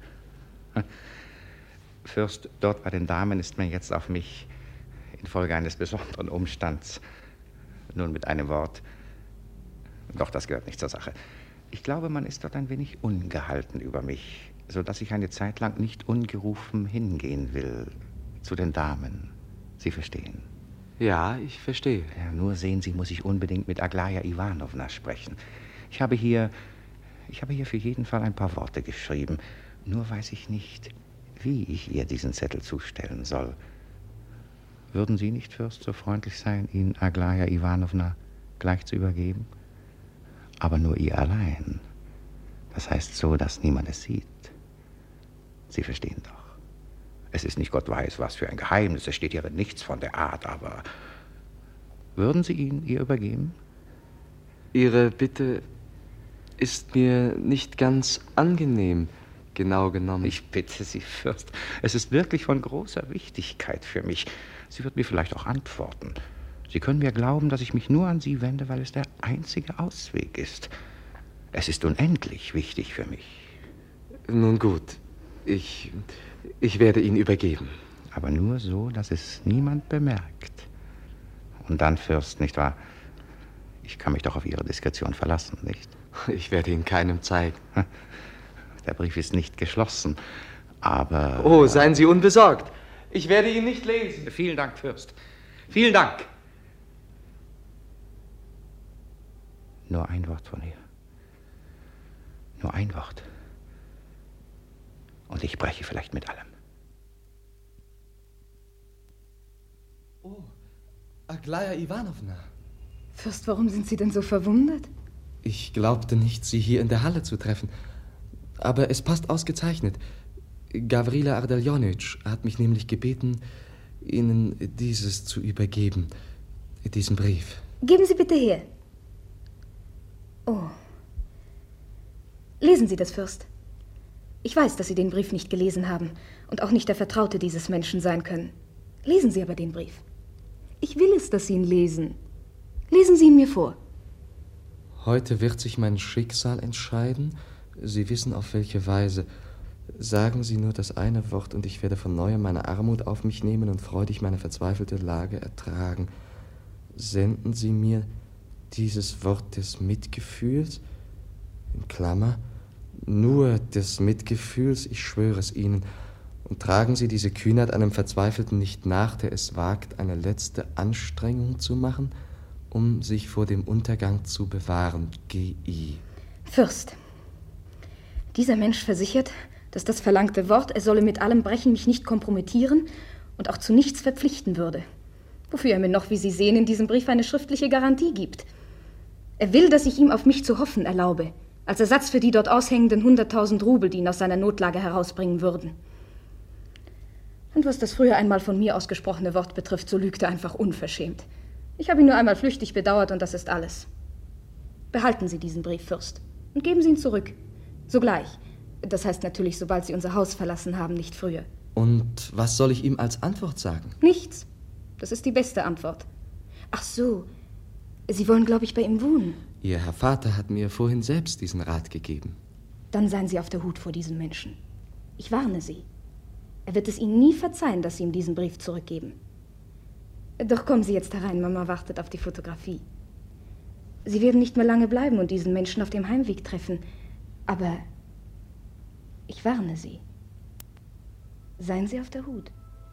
Fürst, dort bei den Damen ist man jetzt auf mich infolge eines besonderen Umstands, nun mit einem Wort, doch das gehört nicht zur Sache. Ich glaube, man ist dort ein wenig ungehalten über mich, so dass ich eine Zeit lang nicht ungerufen hingehen will zu den Damen. Sie verstehen? Ja, ich verstehe. Ja, nur sehen Sie, muss ich unbedingt mit Aglaja Iwanowna sprechen. Ich habe hier für jeden Fall ein paar Worte geschrieben. Nur weiß ich nicht, wie ich ihr diesen Zettel zustellen soll. Würden Sie nicht, Fürst, so freundlich sein, ihn Aglaja Iwanowna gleich zu übergeben? Aber nur ihr allein. Das heißt so, dass niemand es sieht. Sie verstehen doch. Es ist nicht Gott weiß, was für ein Geheimnis. Es steht hier nichts von der Art, aber würden Sie ihn ihr übergeben? Ihre Bitte ist mir nicht ganz angenehm, genau genommen. Ich bitte Sie, Fürst, es ist wirklich von großer Wichtigkeit für mich. Sie wird mir vielleicht auch antworten. Sie können mir glauben, dass ich mich nur an Sie wende, weil es der einzige Ausweg ist. Es ist unendlich wichtig für mich. Nun gut, ich werde ihn übergeben. Aber nur so, dass es niemand bemerkt. Und dann, Fürst, nicht wahr? Ich kann mich doch auf Ihre Diskretion verlassen, nicht? Ich werde ihn keinem zeigen. Der Brief ist nicht geschlossen, aber... Oh, seien Sie unbesorgt. Ich werde ihn nicht lesen. Vielen Dank, Fürst. Vielen Dank. Nur ein Wort von ihr. Nur ein Wort. Und ich breche vielleicht mit allem. Oh, Aglaja Iwanowna. Fürst, warum sind Sie denn so verwundert? Ich glaubte nicht, Sie hier in der Halle zu treffen. Aber es passt ausgezeichnet. Gavrila Ardalionitsch hat mich nämlich gebeten, Ihnen dieses zu übergeben. Diesen Brief. Geben Sie bitte her. Oh. Lesen Sie das, Fürst. Ich weiß, dass Sie den Brief nicht gelesen haben und auch nicht der Vertraute dieses Menschen sein können. Lesen Sie aber den Brief. Ich will es, dass Sie ihn lesen. Lesen Sie ihn mir vor. Heute wird sich mein Schicksal entscheiden. Sie wissen, auf welche Weise. Sagen Sie nur das eine Wort, und ich werde von neuem meine Armut auf mich nehmen und freudig meine verzweifelte Lage ertragen. Senden Sie mir dieses Wort des Mitgefühls, in Klammer, nur des Mitgefühls, ich schwöre es Ihnen, und tragen Sie diese Kühnheit einem Verzweifelten nicht nach, der es wagt, eine letzte Anstrengung zu machen, um sich vor dem Untergang zu bewahren. G.I. Fürst, dieser Mensch versichert, dass das verlangte Wort, er solle mit allem Brechen mich nicht kompromittieren und auch zu nichts verpflichten würde. Wofür er mir noch, wie Sie sehen, in diesem Brief eine schriftliche Garantie gibt. Er will, dass ich ihm auf mich zu hoffen erlaube, als Ersatz für die dort aushängenden 100.000 Rubel, die ihn aus seiner Notlage herausbringen würden. Und was das früher einmal von mir ausgesprochene Wort betrifft, so lügt er einfach unverschämt. Ich habe ihn nur einmal flüchtig bedauert und das ist alles. Behalten Sie diesen Brief, Fürst, und geben Sie ihn zurück. Sogleich. Das heißt natürlich, sobald Sie unser Haus verlassen haben, nicht früher. Und was soll ich ihm als Antwort sagen? Nichts. Das ist die beste Antwort. Ach so, Sie wollen, glaube ich, bei ihm wohnen. Ihr Herr Vater hat mir vorhin selbst diesen Rat gegeben. Dann seien Sie auf der Hut vor diesem Menschen. Ich warne Sie. Er wird es Ihnen nie verzeihen, dass Sie ihm diesen Brief zurückgeben. Doch kommen Sie jetzt herein, Mama wartet auf die Fotografie. Sie werden nicht mehr lange bleiben und diesen Menschen auf dem Heimweg treffen. Aber ich warne Sie. Seien Sie auf der Hut.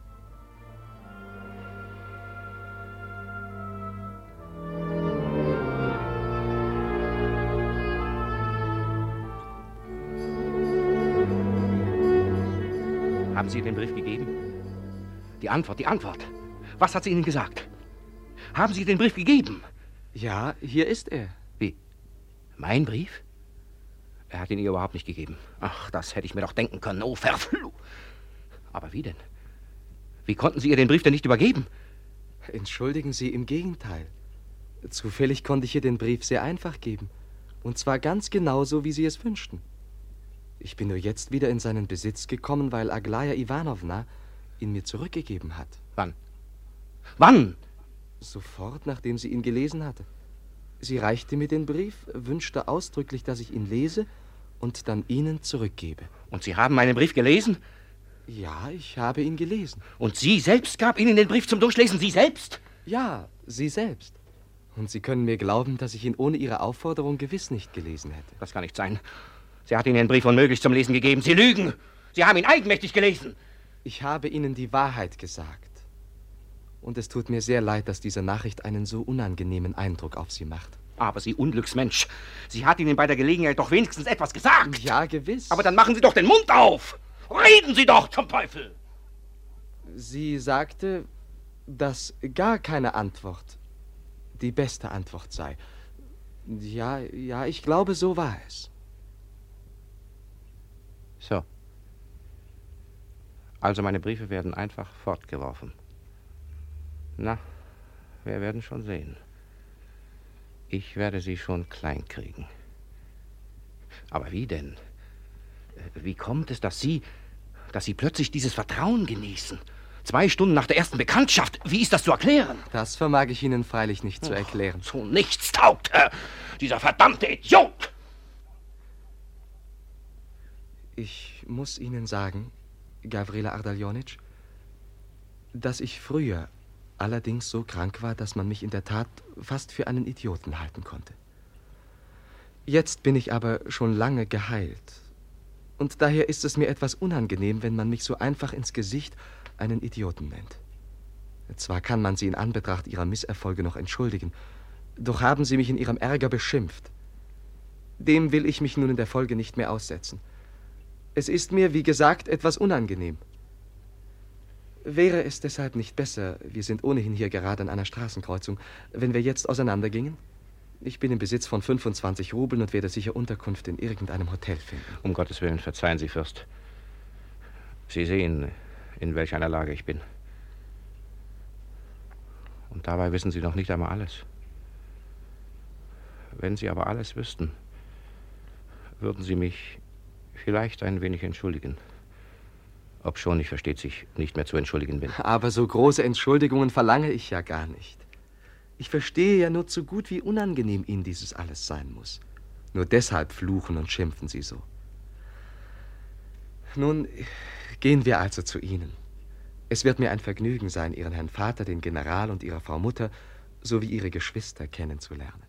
Haben Sie den Brief gegeben? Die Antwort. Was hat sie Ihnen gesagt? Haben Sie den Brief gegeben? Ja, hier ist er. Wie? Mein Brief? Er hat ihn ihr überhaupt nicht gegeben. Ach, das hätte ich mir doch denken können. Oh, verflucht. Aber wie denn? Wie konnten Sie ihr den Brief denn nicht übergeben? Entschuldigen Sie, im Gegenteil. Zufällig konnte ich ihr den Brief sehr einfach geben. Und zwar ganz genauso, wie Sie es wünschten. Ich bin nur jetzt wieder in seinen Besitz gekommen, weil Aglaya Iwanowna ihn mir zurückgegeben hat. Wann? Wann? Sofort, nachdem sie ihn gelesen hatte. Sie reichte mir den Brief, wünschte ausdrücklich, dass ich ihn lese und dann Ihnen zurückgebe. Und Sie haben meinen Brief gelesen? Ja, ich habe ihn gelesen. Und Sie selbst gab Ihnen den Brief zum Durchlesen? Sie selbst? Ja, Sie selbst. Und Sie können mir glauben, dass ich ihn ohne Ihre Aufforderung gewiss nicht gelesen hätte. Das kann nicht sein. Sie hat Ihnen den Brief unmöglich zum Lesen gegeben. Sie lügen! Sie haben ihn eigenmächtig gelesen! Ich habe Ihnen die Wahrheit gesagt. Und es tut mir sehr leid, dass diese Nachricht einen so unangenehmen Eindruck auf Sie macht. Aber Sie Unglücksmensch, sie hat Ihnen bei der Gelegenheit doch wenigstens etwas gesagt. Ja, gewiss. Aber dann machen Sie doch den Mund auf! Reden Sie doch, zum Teufel! Sie sagte, dass gar keine Antwort die beste Antwort sei. Ja, ich glaube, so war es. So. Also meine Briefe werden einfach fortgeworfen. Na, wir werden schon sehen. Ich werde sie schon klein kriegen. Aber wie denn? Wie kommt es, dass Sie plötzlich dieses Vertrauen genießen? 2 Stunden nach der ersten Bekanntschaft. Wie ist das zu erklären? Das vermag ich Ihnen freilich nicht zu erklären. Zu nichts taugt dieser verdammte Idiot! Ich muss Ihnen sagen, Gavrila Ardalionitsch, dass ich früher allerdings so krank war, dass man mich in der Tat fast für einen Idioten halten konnte. Jetzt bin ich aber schon lange geheilt. Und daher ist es mir etwas unangenehm, wenn man mich so einfach ins Gesicht einen Idioten nennt. Zwar kann man sie in Anbetracht ihrer Misserfolge noch entschuldigen, doch haben sie mich in ihrem Ärger beschimpft. Dem will ich mich nun in der Folge nicht mehr aussetzen. Es ist mir, wie gesagt, etwas unangenehm. Wäre es deshalb nicht besser, wir sind ohnehin hier gerade an einer Straßenkreuzung, wenn wir jetzt auseinandergingen? Ich bin im Besitz von 25 Rubeln und werde sicher Unterkunft in irgendeinem Hotel finden. Um Gottes Willen, verzeihen Sie, Fürst. Sie sehen, in welch einer Lage ich bin. Und dabei wissen Sie noch nicht einmal alles. Wenn Sie aber alles wüssten, würden Sie mich vielleicht ein wenig entschuldigen. Obschon, ich versteht sich, nicht mehr zu entschuldigen bin. Aber so große Entschuldigungen verlange ich ja gar nicht. Ich verstehe ja nur zu gut, wie unangenehm Ihnen dieses alles sein muss. Nur deshalb fluchen und schimpfen Sie so. Nun, gehen wir also zu Ihnen. Es wird mir ein Vergnügen sein, Ihren Herrn Vater, den General und Ihre Frau Mutter sowie Ihre Geschwister kennenzulernen.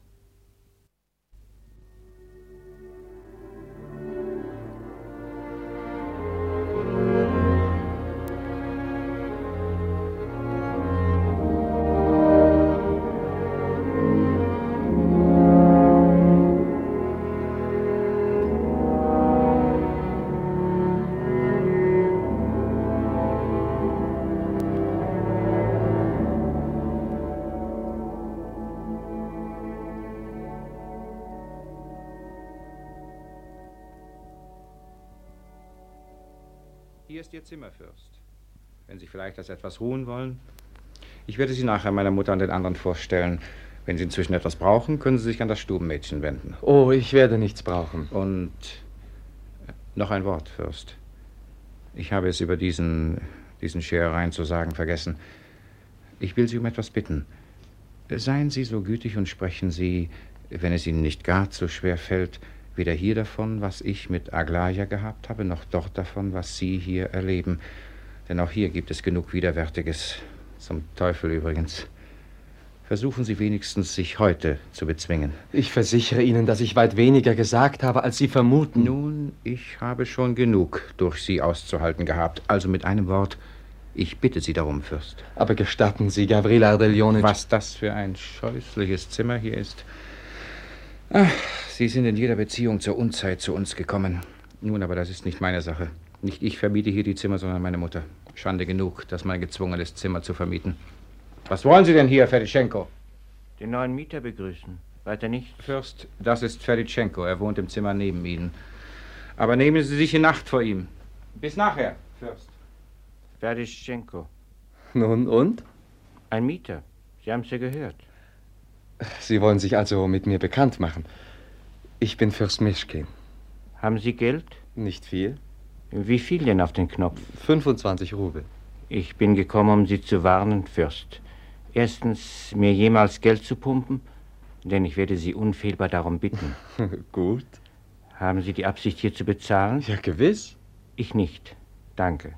Hier ist Ihr Zimmer, Fürst. Wenn Sie vielleicht das etwas ruhen wollen. Ich werde Sie nachher meiner Mutter und den anderen vorstellen. Wenn Sie inzwischen etwas brauchen, können Sie sich an das Stubenmädchen wenden. Oh, ich werde nichts brauchen. Und noch ein Wort, Fürst. Ich habe es über diesen Scherereien zu sagen vergessen. Ich will Sie um etwas bitten. Seien Sie so gütig und sprechen Sie, wenn es Ihnen nicht gar zu schwer fällt, weder hier davon, was ich mit Aglaja gehabt habe, noch dort davon, was Sie hier erleben. Denn auch hier gibt es genug Widerwärtiges. Zum Teufel übrigens. Versuchen Sie wenigstens, sich heute zu bezwingen. Ich versichere Ihnen, dass ich weit weniger gesagt habe, als Sie vermuten. Nun, ich habe schon genug durch Sie auszuhalten gehabt. Also mit einem Wort, ich bitte Sie darum, Fürst. Aber gestatten Sie, Gavrila Ardalionitsch. Was das für ein scheußliches Zimmer hier ist. Ach, Sie sind in jeder Beziehung zur Unzeit zu uns gekommen. Nun, aber das ist nicht meine Sache. Nicht ich vermiete hier die Zimmer, sondern meine Mutter. Schande genug, das mein gezwungenes Zimmer zu vermieten. Was wollen Sie denn hier, Ferditschenko? Den neuen Mieter begrüßen. Weiter nicht? Fürst, das ist Ferditschenko. Er wohnt im Zimmer neben Ihnen. Aber nehmen Sie sich in Acht vor ihm. Bis nachher, Fürst. Ferditschenko. Nun, und? Ein Mieter. Sie haben es ja gehört. Sie wollen sich also mit mir bekannt machen. Ich bin Fürst Mischkin. Haben Sie Geld? Nicht viel. Wie viel denn auf den Knopf? 25 Rubel. Ich bin gekommen, um Sie zu warnen, Fürst. Erstens, mir jemals Geld zu pumpen, denn ich werde Sie unfehlbar darum bitten. Gut. Haben Sie die Absicht, hier zu bezahlen? Ja, gewiss. Ich nicht. Danke.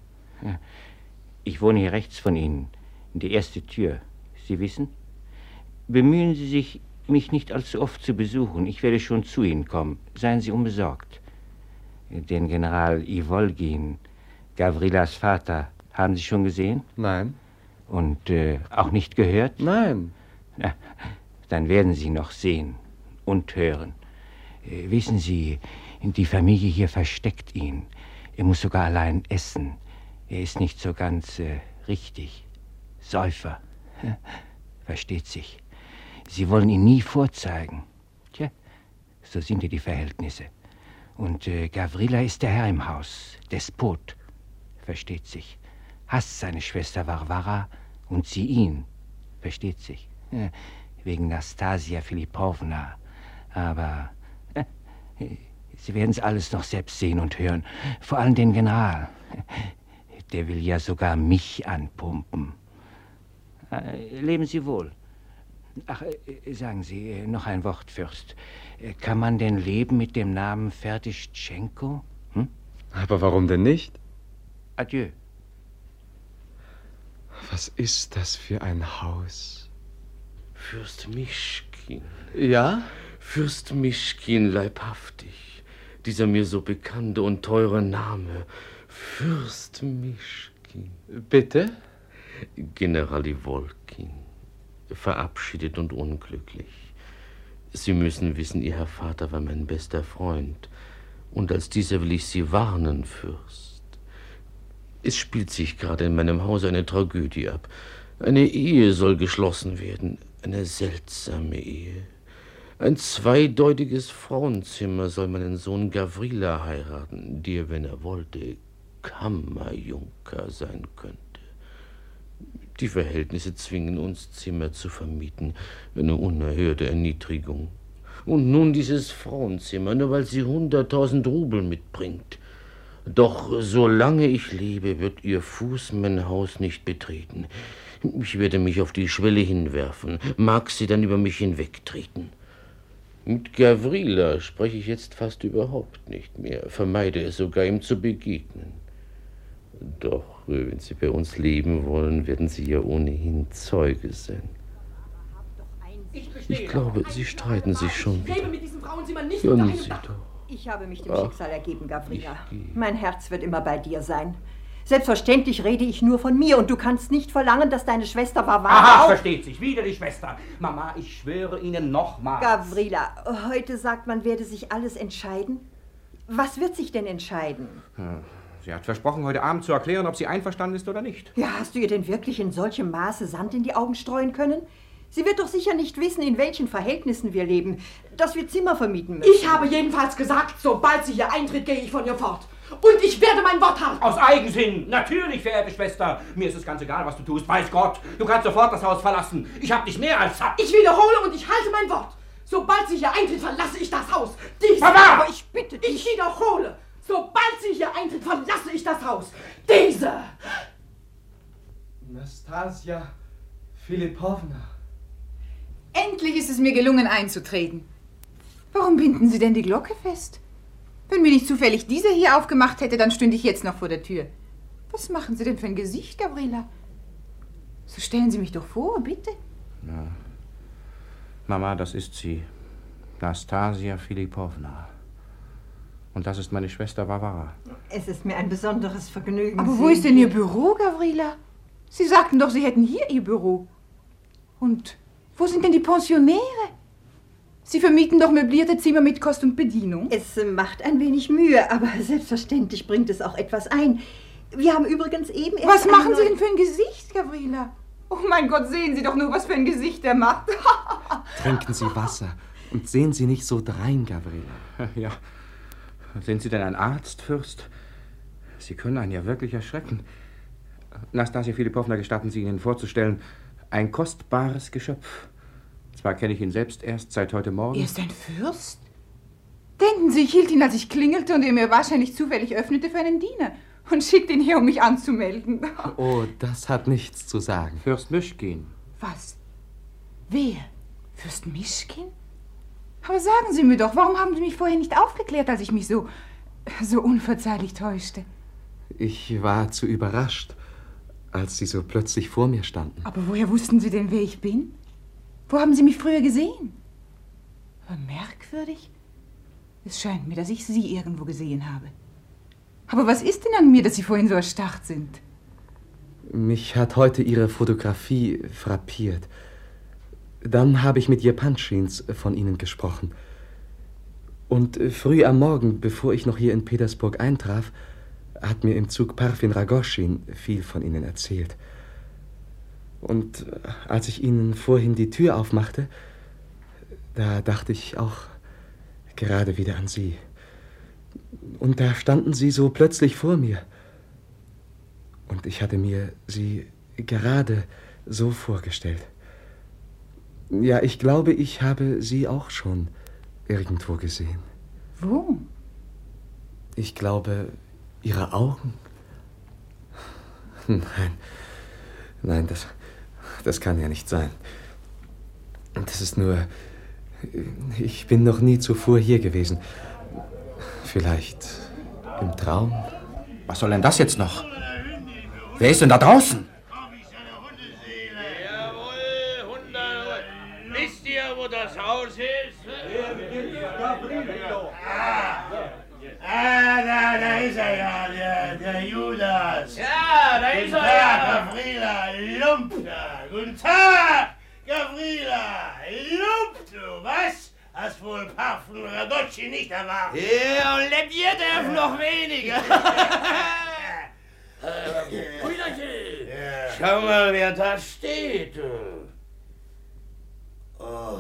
Ich wohne hier rechts von Ihnen, in die erste Tür. Sie wissen? Bemühen Sie sich, mich nicht allzu oft zu besuchen. Ich werde schon zu Ihnen kommen. Seien Sie unbesorgt. Den General Ivolgin, Gavrilas Vater, haben Sie schon gesehen? Nein. Und auch nicht gehört? Nein. Na, dann werden Sie noch sehen und hören. Wissen Sie, die Familie hier versteckt ihn. Er muss sogar allein essen. Er ist nicht so ganz richtig. Säufer. Versteht sich. Sie wollen ihn nie vorzeigen. Tja, so sind ja die Verhältnisse. Und Gavrila ist der Herr im Haus, Despot. Versteht sich. Hasst seine Schwester Varvara und sie ihn. Versteht sich. Wegen Nastasia Filipowna. Aber Sie werden es alles noch selbst sehen und hören. Vor allem den General. Der will ja sogar mich anpumpen. Leben Sie wohl. Ach, sagen Sie, noch ein Wort, Fürst. Kann man denn leben mit dem Namen Ferditschenko? Hm? Aber warum denn nicht? Adieu. Was ist das für ein Haus? Fürst Mischkin. Ja? Fürst Mischkin, leibhaftig. Dieser mir so bekannte und teure Name. Fürst Mischkin. Bitte? General Ivolgin. Verabschiedet und unglücklich. Sie müssen wissen, Ihr Herr Vater war mein bester Freund. Und als dieser will ich Sie warnen, Fürst. Es spielt sich gerade in meinem Hause eine Tragödie ab. Eine Ehe soll geschlossen werden. Eine seltsame Ehe. Ein zweideutiges Frauenzimmer soll meinen Sohn Gavrila heiraten, der, wenn er wollte, Kammerjunker sein könnte. Die Verhältnisse zwingen uns, Zimmer zu vermieten. Eine unerhörte Erniedrigung. Und nun dieses Frauenzimmer, nur weil sie 100.000 Rubel mitbringt. Doch solange ich lebe, wird ihr Fuß mein Haus nicht betreten. Ich werde mich auf die Schwelle hinwerfen, mag sie dann über mich hinwegtreten. Mit Gavrila spreche ich jetzt fast überhaupt nicht mehr, vermeide es sogar, ihm zu begegnen. Doch, wenn Sie bei uns leben wollen, werden Sie ja ohnehin Zeuge sein. Ich glaube, Sie streiten sich schon wieder. Hören Sie doch. Ich habe mich dem Schicksal ergeben, Gavrila. Mein Herz wird immer bei dir sein. Selbstverständlich rede ich nur von mir und du kannst nicht verlangen, dass deine Schwester Varvara Aha, versteht sich. Wieder die Schwester. Mama, ich schwöre Ihnen nochmals. Gavrila, heute sagt man, werde sich alles entscheiden. Was wird sich denn entscheiden? Sie hat versprochen, heute Abend zu erklären, ob sie einverstanden ist oder nicht. Ja, hast du ihr denn wirklich in solchem Maße Sand in die Augen streuen können? Sie wird doch sicher nicht wissen, in welchen Verhältnissen wir leben, dass wir Zimmer vermieten müssen. Ich habe jedenfalls gesagt, sobald sie hier eintritt, gehe ich von ihr fort. Und ich werde mein Wort halten. Aus Eigensinn. Natürlich, verehrte Schwester. Mir ist es ganz egal, was du tust. Weiß Gott, du kannst sofort das Haus verlassen. Ich hab dich mehr als satt. Ich wiederhole und ich halte mein Wort. Sobald sie hier eintritt, verlasse ich das Haus. Mama! Aber ich bitte dich. Ich wiederhole. Sobald sie hier eintritt, verlasse ich das Haus. Diese! Nastasia Philippowna. Endlich ist es mir gelungen, einzutreten. Warum binden Sie denn die Glocke fest? Wenn mir nicht zufällig dieser hier aufgemacht hätte, dann stünde ich jetzt noch vor der Tür. Was machen Sie denn für ein Gesicht, Gavrila? So stellen Sie mich doch vor, bitte. Ja. Mama, das ist sie. Nastasia Philippowna. Und das ist meine Schwester Varvara. Es ist mir ein besonderes Vergnügen. Aber wo ist denn Ihr Büro, Gavrila? Sie sagten doch, Sie hätten hier Ihr Büro. Und wo sind denn die Pensionäre? Sie vermieten doch möblierte Zimmer mit Kost und Bedienung. Es macht ein wenig Mühe, aber selbstverständlich bringt es auch etwas ein. Wir haben übrigens eben erst... Was machen Sie denn für ein Gesicht, Gavrila? Oh mein Gott, sehen Sie doch nur, was für ein Gesicht er macht. Trinken Sie Wasser und sehen Sie nicht so drein, Gavrila. Ja. Sind Sie denn ein Arzt, Fürst? Sie können einen ja wirklich erschrecken. Nastasia Philippowna, gestatten Sie Ihnen vorzustellen, ein kostbares Geschöpf. Zwar kenne ich ihn selbst erst seit heute Morgen. Er ist ein Fürst? Denken Sie, ich hielt ihn, als ich klingelte und er mir wahrscheinlich zufällig öffnete, für einen Diener und schickte ihn her, um mich anzumelden. Oh, das hat nichts zu sagen. Fürst Mischkin. Was? Wer? Fürst Mischkin? Aber sagen Sie mir doch, warum haben Sie mich vorher nicht aufgeklärt, als ich mich so unverzeihlich täuschte? Ich war zu überrascht, als Sie so plötzlich vor mir standen. Aber woher wussten Sie denn, wer ich bin? Wo haben Sie mich früher gesehen? Aber merkwürdig. Es scheint mir, dass ich Sie irgendwo gesehen habe. Aber was ist denn an mir, dass Sie vorhin so erstarrt sind? Mich hat heute Ihre Fotografie frappiert. Dann habe ich mit Jepanschins von Ihnen gesprochen. Und früh am Morgen, bevor ich noch hier in Petersburg eintraf, hat mir im Zug Parfin Ragoschin viel von Ihnen erzählt. Und als ich Ihnen vorhin die Tür aufmachte, da dachte ich auch gerade wieder an Sie. Und da standen Sie so plötzlich vor mir. Und ich hatte mir Sie gerade so vorgestellt. Ja, ich glaube, ich habe Sie auch schon irgendwo gesehen. Wo? Ich glaube, Ihre Augen. Nein, das kann ja nicht sein. Das ist nur... Ich bin noch nie zuvor hier gewesen. Vielleicht im Traum? Was soll denn das jetzt noch? Wer ist denn da draußen? Wisst ihr, wo das Haus ist? Da ist er ja, der Judas. Ja, da ist er ja. Gavrila Lumpter. Guten Tag, Gavrila Lumpter. Was? Hast wohl Parfum Ragoschin nicht erwartet? Ja, und Lepier darf noch weniger. Brüderchen, schau mal, wer da steht. Oh,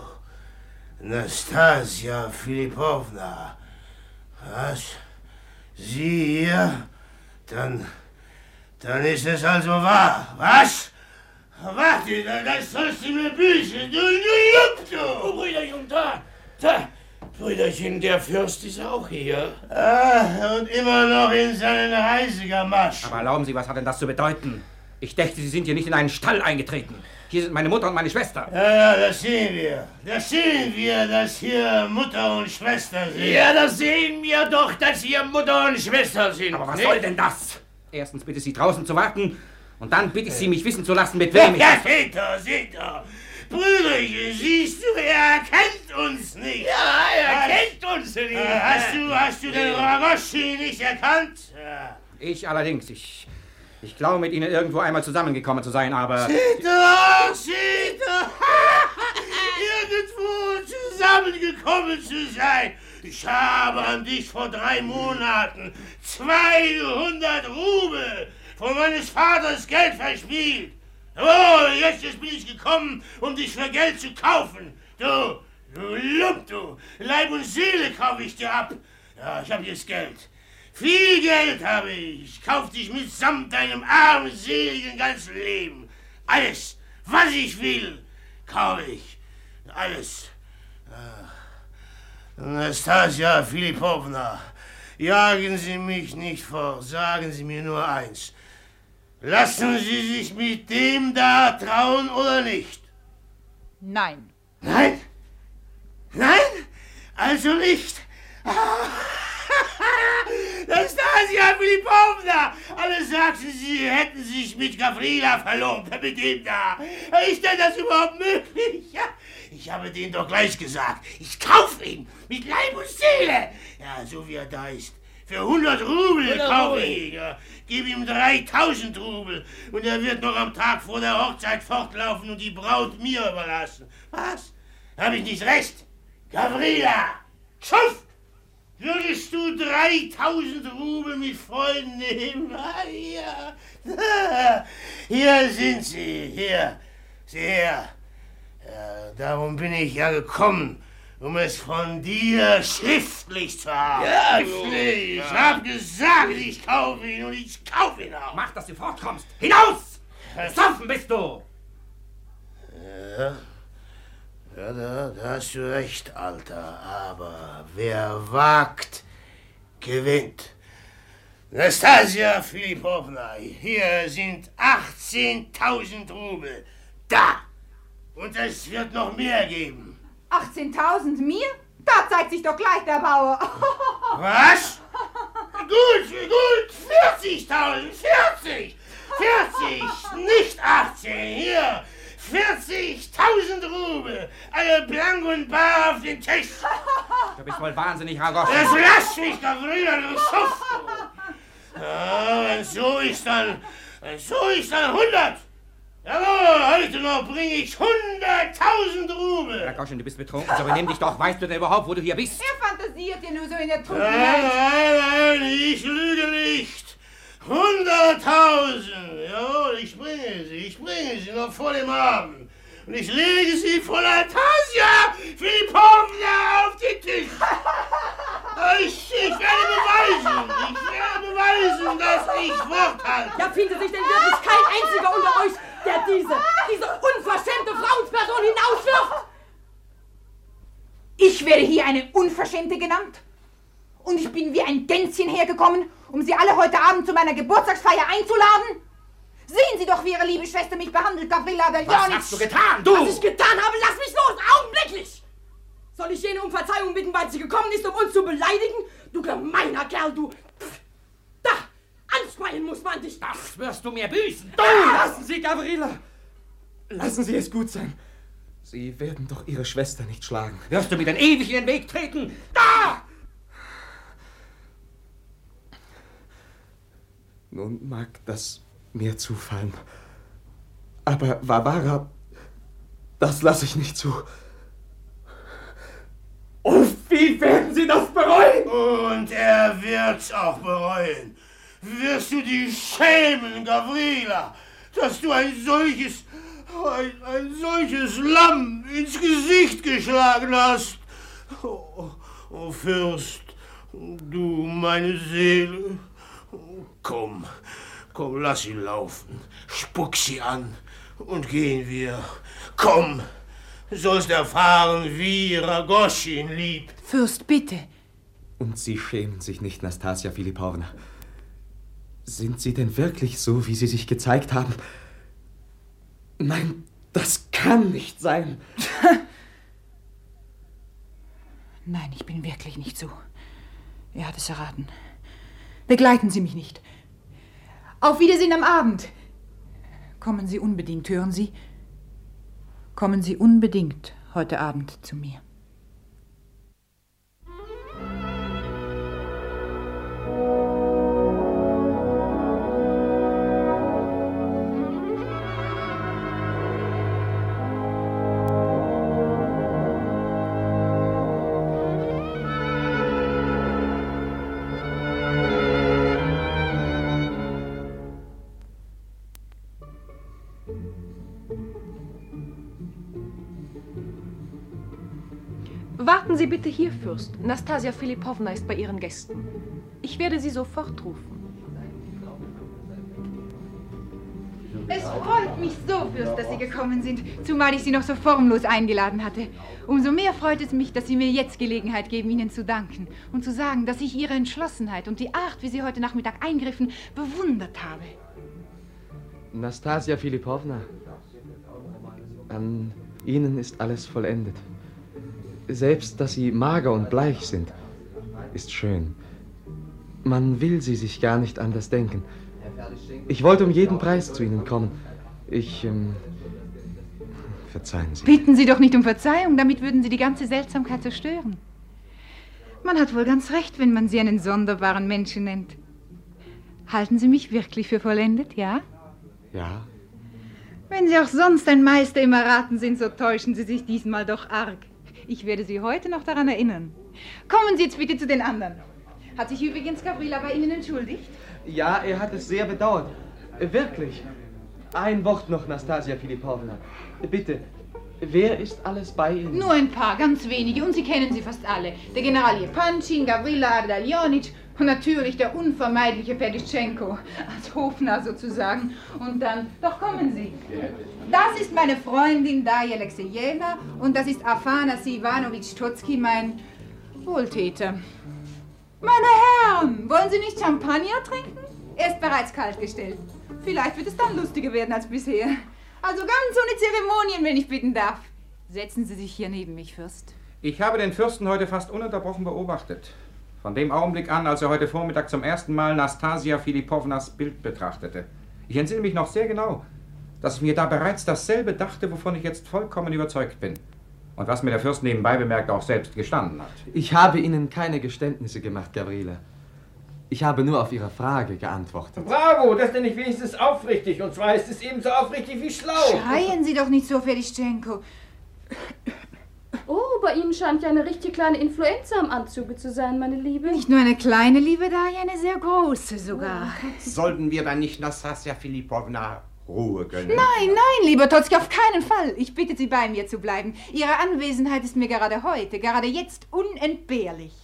Nastasia Philippowna. Was? Sie hier? Dann ist es also wahr. Was? Warte, das sollst du mir büßen, du Lupto! Oh, Brüderchen, da, Brüderchen, der Fürst ist auch hier. Ah, und immer noch in seinen Reisegamasch. Aber erlauben Sie, was hat denn das zu bedeuten? Ich dachte, Sie sind hier nicht in einen Stall eingetreten. Hier sind meine Mutter und meine Schwester. Ja, das sehen wir. Das sehen wir, dass hier Mutter und Schwester sind. Ja, das sehen wir doch, dass hier Mutter und Schwester sind. Aber was soll denn das? Erstens bitte ich Sie draußen zu warten und dann bitte ich Sie, mich wissen zu lassen, mit wem ich... Ja, seht doch. Brüderchen, siehst du, er erkennt uns nicht. Ja, er kennt uns nicht. Hast du den Ragoschin nicht erkannt? Ja. Ich allerdings, ich glaube, mit Ihnen irgendwo einmal zusammengekommen zu sein, aber... Seht doch! Irgendwo zusammengekommen zu sein. Ich habe an dich vor 3 Monaten 200 Rubel von meines Vaters Geld verspielt. Oh, jetzt bin ich gekommen, um dich für Geld zu kaufen. Du Lump, du. Leib und Seele kaufe ich dir ab. Ja, ich habe jetzt Geld. Viel Geld habe ich. Ich kauf dich mitsamt deinem armseligen ganzen Leben. Alles, was ich will, kaufe ich. Alles. Nastasia Philippowna, jagen Sie mich nicht fort. Sagen Sie mir nur eins. Lassen Sie sich mit dem da trauen oder nicht? Nein. Nein? Nein? Also nicht? Nastasia Philippowna! Alle sagten, Sie hätten sich mit Gavrila verlobt, mit dem da. Ist denn das überhaupt möglich? Ja, ich habe denen doch gleich gesagt, ich kaufe ihn mit Leib und Seele. Ja, so wie er da ist. Für 100 Rubel kaufe ich ihn. Ja. Gib ihm 3000 Rubel und er wird noch am Tag vor der Hochzeit fortlaufen und die Braut mir überlassen. Was? Habe ich nicht recht? Gavrila! Schuft! Würdest du 3000 Rubel mit Freuden nehmen? Hier sind sie, hier, sieh her. Ja, darum bin ich ja gekommen, um es von dir schriftlich zu haben. Ja, schriftlich. Ich hab gesagt, ich kaufe ihn und ich kaufe ihn auch. Mach, dass du fortkommst. Hinaus! Besoffen bist du! Ja. Ja, da hast du recht, Alter. Aber wer wagt, gewinnt. Nastasia Philippowna, hier sind 18.000 Rubel. Da! Und es wird noch mehr geben. 18.000 mir? Da zeigt sich doch gleich der Bauer. Was? Gut, 40.000, 40! 40, nicht 18, hier! 40.000 Rubel, alle blank und bar auf den Tisch. Du bist wohl wahnsinnig, Ragosch. Das lass mich, Gavrila, du Schuft. Ja, wenn so ist dann 100. Jawohl, heute noch bringe ich 100.000 Rubel. Ragoschen, du bist betrunken, so benimm dich doch. Weißt du denn überhaupt, wo du hier bist? Er fantasiert ja nur so in der Trunkenheit. Nein, ich lüge nicht. 100.000! Jawohl, ich bringe sie noch vor dem Abend. Und ich lege sie vor Nastasia Philippowna auf den Tisch. Ich werde beweisen, dass ich Wort halte. Ja, findet sich denn wirklich kein einziger unter euch, der diese unverschämte Frauensperson hinauswirft? Ich werde hier eine Unverschämte genannt. Und ich bin wie ein Gänschen hergekommen, um Sie alle heute Abend zu meiner Geburtstagsfeier einzuladen. Sehen Sie doch, wie Ihre liebe Schwester mich behandelt, Gavrila Adaljonitsch. Was hast du getan, du? Was ich getan habe, lass mich los, augenblicklich! Soll ich jene um Verzeihung bitten, weil sie gekommen ist, um uns zu beleidigen? Du gemeiner Kerl, du... Da! Anschreien muss man dich! Das wirst du mir büßen! Lassen Sie, Gavrila! Lassen Sie es gut sein. Sie werden doch Ihre Schwester nicht schlagen. Wirst du mir denn ewig in den Weg treten? Da! Nun mag das mir zufallen. Aber Varvara, das lasse ich nicht zu. Oh, wie werden Sie das bereuen? Und er wird's auch bereuen. Wirst du dich schämen, Gavrila, dass du ein solches Lamm ins Gesicht geschlagen hast. Oh Fürst, du meine Seele. Komm, lass ihn laufen. Spuck sie an und gehen wir. Komm, sollst erfahren, wie Ragosch ihn liebt. Fürst, bitte. Und Sie schämen sich nicht, Nastasia Philippowna. Sind Sie denn wirklich so, wie Sie sich gezeigt haben? Nein, das kann nicht sein. Nein, ich bin wirklich nicht so. Er hat es erraten. Begleiten Sie mich nicht. Auf Wiedersehen am Abend. Kommen Sie unbedingt, hören Sie? Kommen Sie unbedingt heute Abend zu mir. Warten Sie bitte hier, Fürst. Nastasia Philippowna ist bei Ihren Gästen. Ich werde Sie sofort rufen. Es freut mich so, Fürst, dass Sie gekommen sind, zumal ich Sie noch so formlos eingeladen hatte. Umso mehr freut es mich, dass Sie mir jetzt Gelegenheit geben, Ihnen zu danken und zu sagen, dass ich Ihre Entschlossenheit und die Art, wie Sie heute Nachmittag eingriffen, bewundert habe. Nastasia Filipowna, an Ihnen ist alles vollendet. Selbst, dass Sie mager und bleich sind, ist schön. Man will Sie sich gar nicht anders denken. Ich wollte um jeden Preis zu Ihnen kommen. Verzeihen Sie. Bitten Sie doch nicht um Verzeihung, damit würden Sie die ganze Seltsamkeit zerstören. Man hat wohl ganz recht, wenn man Sie einen sonderbaren Menschen nennt. Halten Sie mich wirklich für vollendet, ja? Ja. Wenn Sie auch sonst ein Meister im Erraten sind, so täuschen Sie sich diesmal doch arg. Ich werde Sie heute noch daran erinnern. Kommen Sie jetzt bitte zu den anderen. Hat sich übrigens Gavrila bei Ihnen entschuldigt? Ja, er hat es sehr bedauert. Wirklich. Ein Wort noch, Nastasia Filipowna. Bitte, wer ist alles bei Ihnen? Nur ein paar, ganz wenige, und Sie kennen sie fast alle. Der General Jepanchin, Gavrila Ardalionitsch und natürlich der unvermeidliche Fedischenko, als Hofnarr sozusagen. Und dann, doch kommen Sie. Das ist meine Freundin Darja Alexejewna und das ist Afanasij Iwanowitsch Totzki, mein Wohltäter. Meine Herren, wollen Sie nicht Champagner trinken? Er ist bereits kalt gestellt. Vielleicht wird es dann lustiger werden als bisher. Also ganz ohne Zeremonien, wenn ich bitten darf. Setzen Sie sich hier neben mich, Fürst. Ich habe den Fürsten heute fast ununterbrochen beobachtet. Von dem Augenblick an, als er heute Vormittag zum ersten Mal Nastasia Filipownas Bild betrachtete. Ich entsinne mich noch sehr genau, dass ich mir da bereits dasselbe dachte, wovon ich jetzt vollkommen überzeugt bin. Und was mir der Fürst nebenbei bemerkt auch selbst gestanden hat. Ich habe Ihnen keine Geständnisse gemacht, Gavrila. Ich habe nur auf Ihre Frage geantwortet. Bravo, das nenne ich wenigstens aufrichtig. Und zwar ist es ebenso aufrichtig wie schlau. Schreien Sie doch nicht so, Fedischenko. Oh, bei Ihnen scheint ja eine richtig kleine Influenza am Anzuge zu sein, meine Liebe. Nicht nur eine kleine, liebe Darja, eine sehr große sogar. Sollten wir dann nicht Nastasia Filipowna Ruhe gönnen? Nein, nein, lieber Totzki, auf keinen Fall. Ich bitte Sie, bei mir zu bleiben. Ihre Anwesenheit ist mir gerade heute, gerade jetzt unentbehrlich.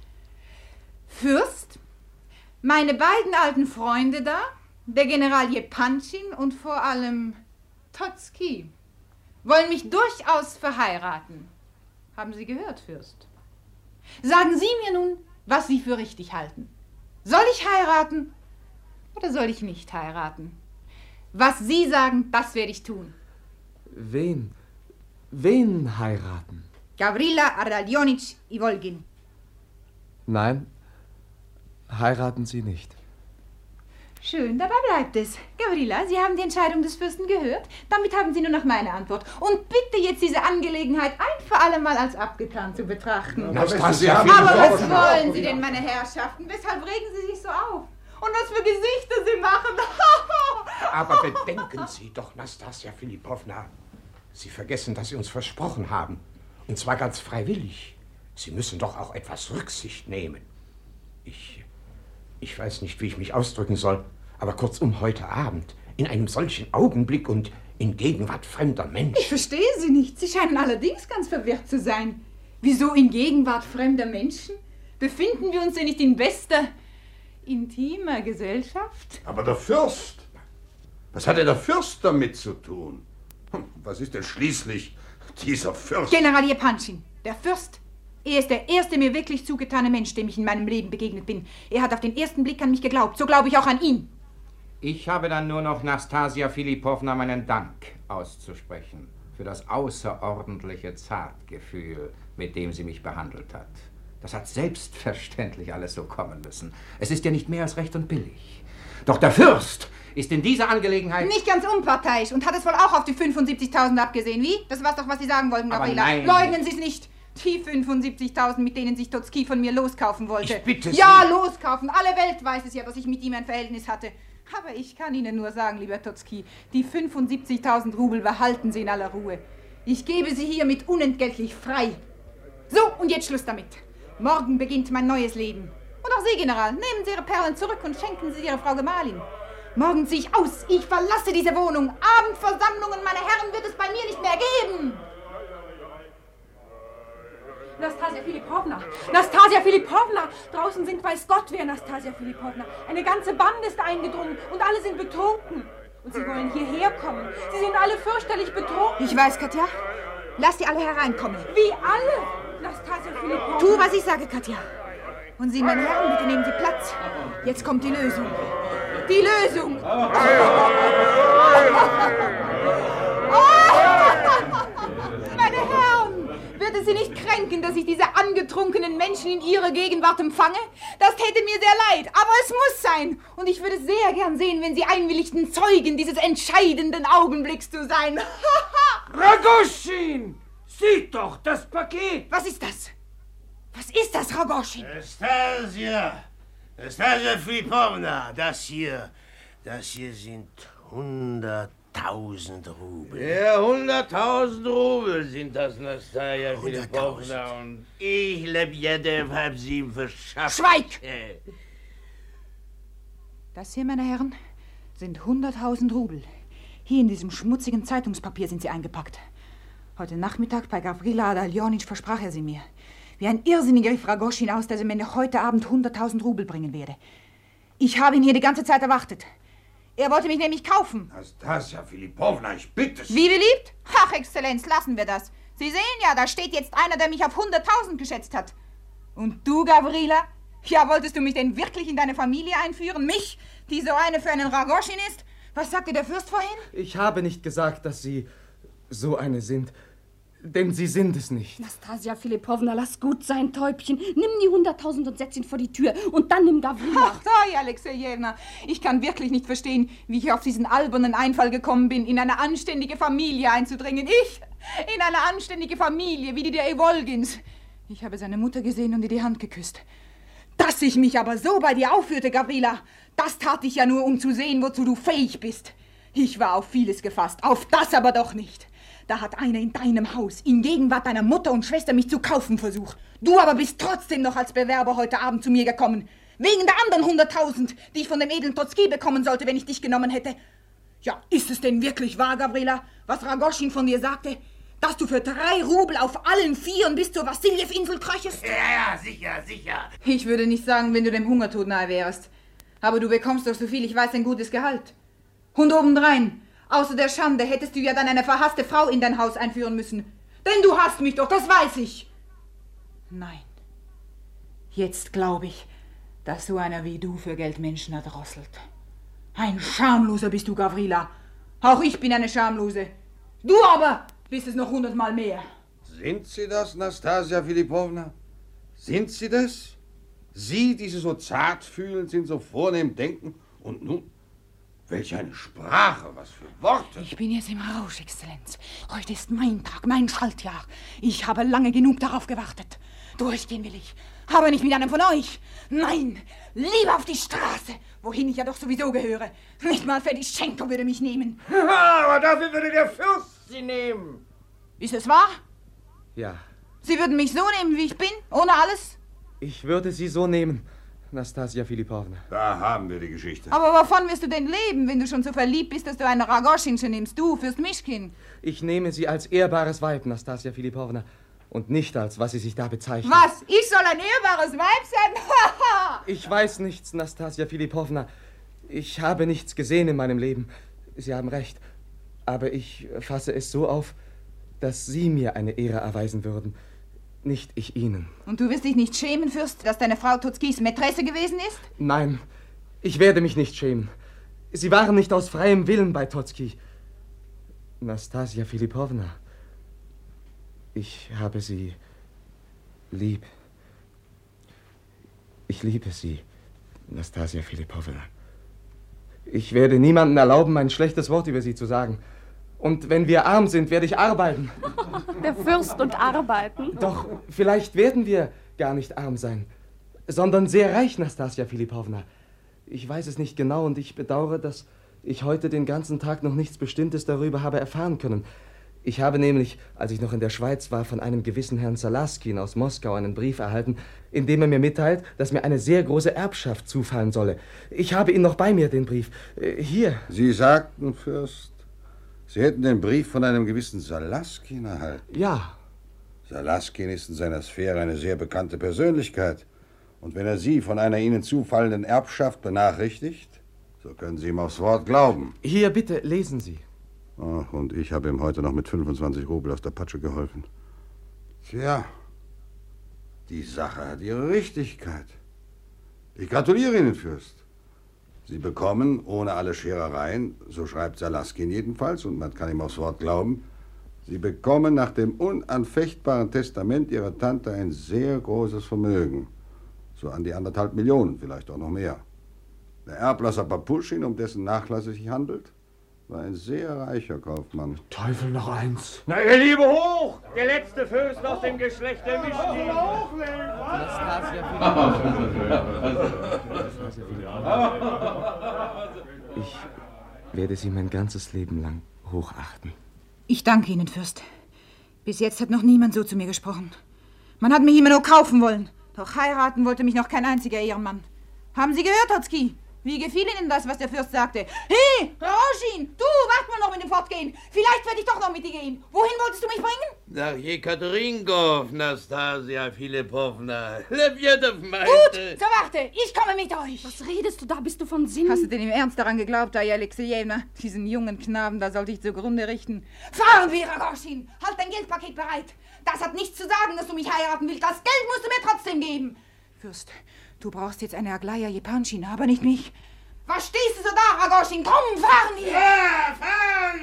Fürst, meine beiden alten Freunde da, der General Jepanchin und vor allem Totzki, wollen mich durchaus verheiraten. Haben Sie gehört, Fürst? Sagen Sie mir nun, was Sie für richtig halten. Soll ich heiraten oder soll ich nicht heiraten? Was Sie sagen, das werde ich tun. Wen? Wen heiraten? Gavrila Ardalionitsch Ivolgin. Nein, heiraten Sie nicht. Schön, dabei bleibt es. Gavrila, Sie haben die Entscheidung des Fürsten gehört. Damit haben Sie nur noch meine Antwort. Und bitte jetzt diese Angelegenheit ein für alle Mal als abgetan zu betrachten. Aber was wollen Sie denn, meine Herrschaften? Weshalb regen Sie sich so auf? Und was für Gesichter Sie machen. Aber bedenken Sie doch, Nastasia Filipowna. Sie vergessen, dass Sie uns versprochen haben. Und zwar ganz freiwillig. Sie müssen doch auch etwas Rücksicht nehmen. Ich weiß nicht, wie ich mich ausdrücken soll, aber kurzum heute Abend, in einem solchen Augenblick und in Gegenwart fremder Menschen. Ich verstehe Sie nicht. Sie scheinen allerdings ganz verwirrt zu sein. Wieso in Gegenwart fremder Menschen? Befinden wir uns denn nicht in bester, intimer Gesellschaft? Aber der Fürst? Was hat denn der Fürst damit zu tun? Was ist denn schließlich dieser Fürst? General Jepanchin, der Fürst. Er ist der erste mir wirklich zugetane Mensch, dem ich in meinem Leben begegnet bin. Er hat auf den ersten Blick an mich geglaubt. So glaube ich auch an ihn. Ich habe dann nur noch Nastasia Filipowna meinen Dank auszusprechen für das außerordentliche Zartgefühl, mit dem sie mich behandelt hat. Das hat selbstverständlich alles so kommen müssen. Es ist ja nicht mehr als recht und billig. Doch der Fürst ist in dieser Angelegenheit... Nicht ganz unparteiisch und hat es wohl auch auf die 75.000 abgesehen, wie? Das war's doch, was Sie sagen wollten, Gavrila. Leugnen Sie es nicht. Die 75.000, mit denen sich Totzki von mir loskaufen wollte. Ich bitte Sie. Ja, loskaufen. Alle Welt weiß es ja, dass ich mit ihm ein Verhältnis hatte. Aber ich kann Ihnen nur sagen, lieber Totzki, die 75.000 Rubel behalten Sie in aller Ruhe. Ich gebe sie hiermit unentgeltlich frei. So, und jetzt Schluss damit. Morgen beginnt mein neues Leben. Und auch Sie, General, nehmen Sie Ihre Perlen zurück und schenken sie Ihrer Frau Gemahlin. Morgen ziehe ich aus. Ich verlasse diese Wohnung. Abendversammlungen, meine Herren, wird es bei mir nicht mehr geben. Nastasia Filipovna! Nastasia Filipovna! Draußen sind weiß Gott wer, Nastasia Filipovna. Eine ganze Bande ist eingedrungen und alle sind betrunken. Und sie wollen hierher kommen. Sie sind alle fürchterlich betrunken. Ich weiß, Katja. Lass die alle hereinkommen. Wie alle? Nastasia Filipovna. Tu, was ich sage, Katja. Und Sie, meine Herren, bitte nehmen Sie Platz. Jetzt kommt die Lösung. Die Lösung! Meine Herren! Wird es Sie nicht kränken, dass ich diese angetrunkenen Menschen in Ihrer Gegenwart empfange? Das täte mir sehr leid, aber es muss sein. Und ich würde sehr gern sehen, wenn Sie einwilligten, Zeugen dieses entscheidenden Augenblicks zu sein. Ragoschin! Sieh doch, das Paket! Was ist das? Was ist das, Ragoschin? Nastasia Filipovna, das hier sind 100.000 Rubel. Ja, 100.000 Rubel sind das, Nastasia Filipovna. Und ich Lebjedew hab sie ihm verschafft. Schweig! Das hier, meine Herren, sind 100.000 Rubel. Hier in diesem schmutzigen Zeitungspapier sind sie eingepackt. Heute Nachmittag bei Gavrila Adaljonic versprach er sie mir. Wie ein Irrsinniger rief Ragoschin aus, dass er mir heute Abend 100.000 Rubel bringen werde. Ich habe ihn hier die ganze Zeit erwartet. Er wollte mich nämlich kaufen. Nastasia Filipovna, ich bitte Sie. Wie beliebt? Ach, Exzellenz, lassen wir das. Sie sehen ja, da steht jetzt einer, der mich auf 100.000 geschätzt hat. Und du, Gavrila? Ja, wolltest du mich denn wirklich in deine Familie einführen? Mich, die so eine für einen Ragoschin ist? Was sagte der Fürst vorhin? Ich habe nicht gesagt, dass Sie so eine sind. Denn Sie sind es nicht. Nastasia Filipovna, lass gut sein, Täubchen. Nimm die 100.000 und setz ihn vor die Tür. Und dann nimm Gavrila. Ach, da, Alexejewna. Ich kann wirklich nicht verstehen, wie ich auf diesen albernen Einfall gekommen bin, in eine anständige Familie einzudringen. Ich, in eine anständige Familie, wie die der Ewolgins. Ich habe seine Mutter gesehen und ihr die Hand geküsst. Dass ich mich aber so bei dir aufführte, Gavrila, das tat ich ja nur, um zu sehen, wozu du fähig bist. Ich war auf vieles gefasst, auf das aber doch nicht. Da hat einer in deinem Haus, in Gegenwart deiner Mutter und Schwester, mich zu kaufen versucht. Du aber bist trotzdem noch als Bewerber heute Abend zu mir gekommen. Wegen der anderen 100.000, die ich von dem edlen Totzki bekommen sollte, wenn ich dich genommen hätte. Ja, ist es denn wirklich wahr, Gavrila, was Ragoschin von dir sagte? Dass du für 3 Rubel auf allen 4 bis zur Wassiljew-Insel kröchest? Ja, sicher. Ich würde nicht sagen, wenn du dem Hungertod nahe wärst. Aber du bekommst doch so viel, ich weiß, ein gutes Gehalt. Und obendrein, außer der Schande hättest du ja dann eine verhasste Frau in dein Haus einführen müssen. Denn du hasst mich doch, das weiß ich. Nein. Jetzt glaube ich, dass so einer wie du für Geld Menschen erdrosselt. Ein Schamloser bist du, Gavrila. Auch ich bin eine Schamlose. Du aber bist es noch 100-mal mehr. Sind Sie das, Nastasia Filipovna? Sind Sie das? Sie, die Sie so zartfühlend sind, so vornehm denken und nun... Welch eine Sprache, was für Worte. Ich bin jetzt im Rausch, Exzellenz. Heute ist mein Tag, mein Schaltjahr. Ich habe lange genug darauf gewartet. Durchgehen will ich, aber nicht mit einem von euch. Nein, lieber auf die Straße, wohin ich ja doch sowieso gehöre. Nicht mal Fedischenko würde mich nehmen. Aber dafür würde der Fürst Sie nehmen. Ist es wahr? Ja. Sie würden mich so nehmen, wie ich bin, ohne alles? Ich würde Sie so nehmen, Nastasia Filipovna. Da haben wir die Geschichte. Aber wovon wirst du denn leben, wenn du schon so verliebt bist, dass du eine Ragoschinche nimmst, du, Fürst Mischkin? Ich nehme Sie als ehrbares Weib, Nastasia Filipovna, und nicht als, was Sie sich da bezeichnen. Was? Ich soll ein ehrbares Weib sein? Ich weiß nichts, Nastasia Filipovna. Ich habe nichts gesehen in meinem Leben. Sie haben recht. Aber ich fasse es so auf, dass Sie mir eine Ehre erweisen würden. Nicht ich Ihnen. Und du wirst dich nicht schämen, Fürst, dass deine Frau Totzkis Mätresse gewesen ist? Nein, ich werde mich nicht schämen. Sie waren nicht aus freiem Willen bei Totzki. Nastasia Filipovna, ich habe Sie lieb. Ich liebe Sie, Nastasia Filipovna. Ich werde niemandem erlauben, ein schlechtes Wort über Sie zu sagen. Und wenn wir arm sind, werde ich arbeiten. Der Fürst und arbeiten? Doch vielleicht werden wir gar nicht arm sein, sondern sehr reich, Nastasia Filipovna. Ich weiß es nicht genau und ich bedauere, dass ich heute den ganzen Tag noch nichts Bestimmtes darüber habe erfahren können. Ich habe nämlich, als ich noch in der Schweiz war, von einem gewissen Herrn Salaskin aus Moskau einen Brief erhalten, in dem er mir mitteilt, dass mir eine sehr große Erbschaft zufallen solle. Ich habe ihn noch bei mir, den Brief. Hier. Sie sagten, Fürst, Sie hätten den Brief von einem gewissen Salaskin erhalten. Ja. Salaskin ist in seiner Sphäre eine sehr bekannte Persönlichkeit. Und wenn er Sie von einer Ihnen zufallenden Erbschaft benachrichtigt, so können Sie ihm aufs Wort glauben. Hier, bitte, lesen Sie. Ach, und ich habe ihm heute noch mit 25 Rubel aus der Patsche geholfen. Tja, die Sache hat ihre Richtigkeit. Ich gratuliere Ihnen, Fürst. Sie bekommen, ohne alle Scherereien, so schreibt Salaskin jedenfalls, und man kann ihm aufs Wort glauben, Sie bekommen nach dem unanfechtbaren Testament Ihrer Tante ein sehr großes Vermögen. So an die 1,5 Millionen, vielleicht auch noch mehr. Der Erblasser Papuschin, um dessen Nachlass es sich handelt, war ein sehr reicher Kaufmann. Teufel noch eins. Na, ihr Liebe hoch! Der letzte Fürst aus dem Geschlecht der Mischkin. Ich werde Sie mein ganzes Leben lang hochachten. Ich danke Ihnen, Fürst. Bis jetzt hat noch niemand so zu mir gesprochen. Man hat mich immer nur kaufen wollen. Doch heiraten wollte mich noch kein einziger Ehrenmann. Haben Sie gehört, Hotzki? Wie gefiel Ihnen das, was der Fürst sagte? Hey, Rauschin, du, wart mal noch mit dem Fortgehen. Vielleicht werde ich doch noch mit dir gehen. Wohin wolltest du mich bringen? Nach Jekateringow, Nastasia Philippowna. Lebjedow meinte... Gut, so warte, ich komme mit euch. Was redest du da? Bist du von Sinn? Hast du denn im Ernst daran geglaubt, Aya Alexejewna? Diesen jungen Knaben, da sollte ich zugrunde richten. Fahren wir, Rauschin. Halt dein Geldpaket bereit. Das hat nichts zu sagen, dass du mich heiraten willst. Das Geld musst du mir trotzdem geben. Fürst, du brauchst jetzt eine Aglaya Jepanschina, aber nicht mich. Was stehst du so da, Ragoshin? Komm, fahren wir! Ja, fahren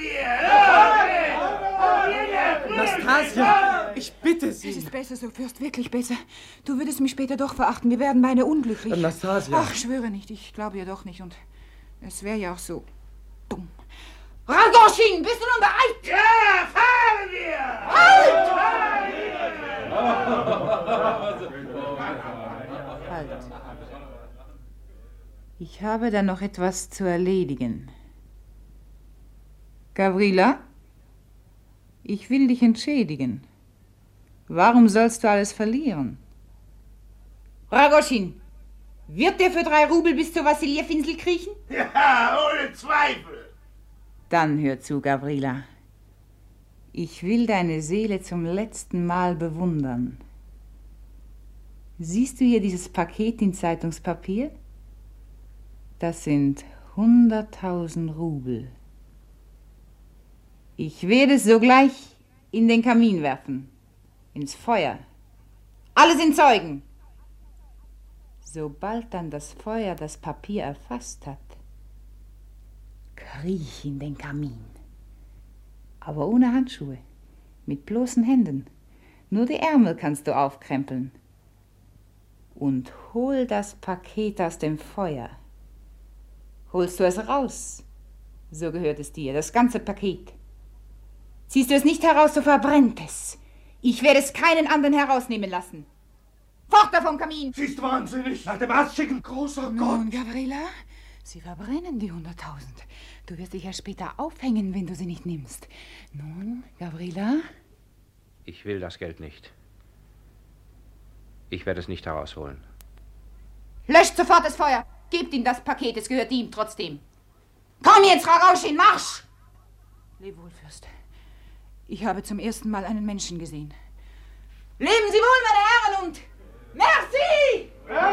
wir! Nastasia, ich bitte Sie. Es ist besser so, Fürst, wirklich besser. Du würdest mich später doch verachten. Wir werden beide unglücklich. Nastasia. Ach, schwöre nicht. Ich glaube ja doch nicht. Und es wäre ja auch so dumm. Ragoshin, bist du nun bereit? Ja, fahren wir! Halt! Ich habe da noch etwas zu erledigen. Gavrila, ich will dich entschädigen. Warum sollst du alles verlieren? Ragoshin, wird der für 3 Rubel bis zur Wassiljew-Insel kriechen? Ja, ohne Zweifel. Dann hör zu, Gavrila. Ich will deine Seele zum letzten Mal bewundern. Siehst du hier dieses Paket in Zeitungspapier? Das sind 100.000 Rubel. Ich werde es sogleich in den Kamin werfen, ins Feuer. Alle sind Zeugen. Sobald dann das Feuer das Papier erfasst hat, kriech in den Kamin. Aber ohne Handschuhe, mit bloßen Händen. Nur die Ärmel kannst du aufkrempeln. Und hol das Paket aus dem Feuer. Holst du es raus, so gehört es dir, das ganze Paket. Ziehst du es nicht heraus, so verbrennt es. Ich werde es keinen anderen herausnehmen lassen. Fort da vom Kamin! Sie ist wahnsinnig! Nach dem Arzt schicken, großer Gott! Nun, Gavrila, sie verbrennen die 100.000. Du wirst dich ja später aufhängen, wenn du sie nicht nimmst. Nun, Gavrila? Ich will das Geld nicht. Ich werde es nicht herausholen. Löscht sofort das Feuer! Gebt ihm das Paket, es gehört ihm trotzdem. Komm jetzt, Ragoshin, marsch! Leb wohl, Fürst. Ich habe zum ersten Mal einen Menschen gesehen. Leben Sie wohl, meine Herren, und merci!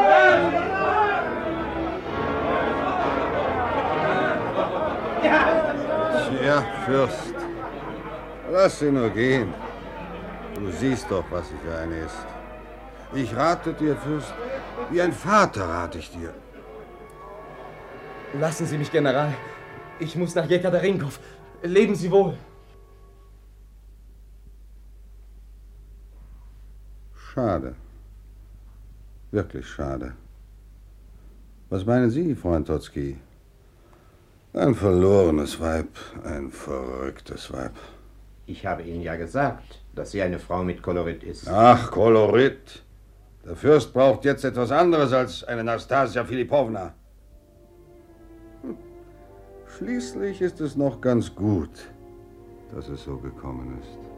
Tja, Fürst, lass sie nur gehen. Du siehst doch, was sie für eine ist. Ich rate dir, Fürst, wie ein Vater rate ich dir. Lassen Sie mich, General. Ich muss nach Jekateringow. Leben Sie wohl. Schade. Wirklich schade. Was meinen Sie, Freund Hotzki? Ein verlorenes Weib, ein verrücktes Weib. Ich habe Ihnen ja gesagt, dass sie eine Frau mit Kolorit ist. Ach, Kolorit. Der Fürst braucht jetzt etwas anderes als eine Nastasia Philippowna. Schließlich ist es noch ganz gut, dass es so gekommen ist.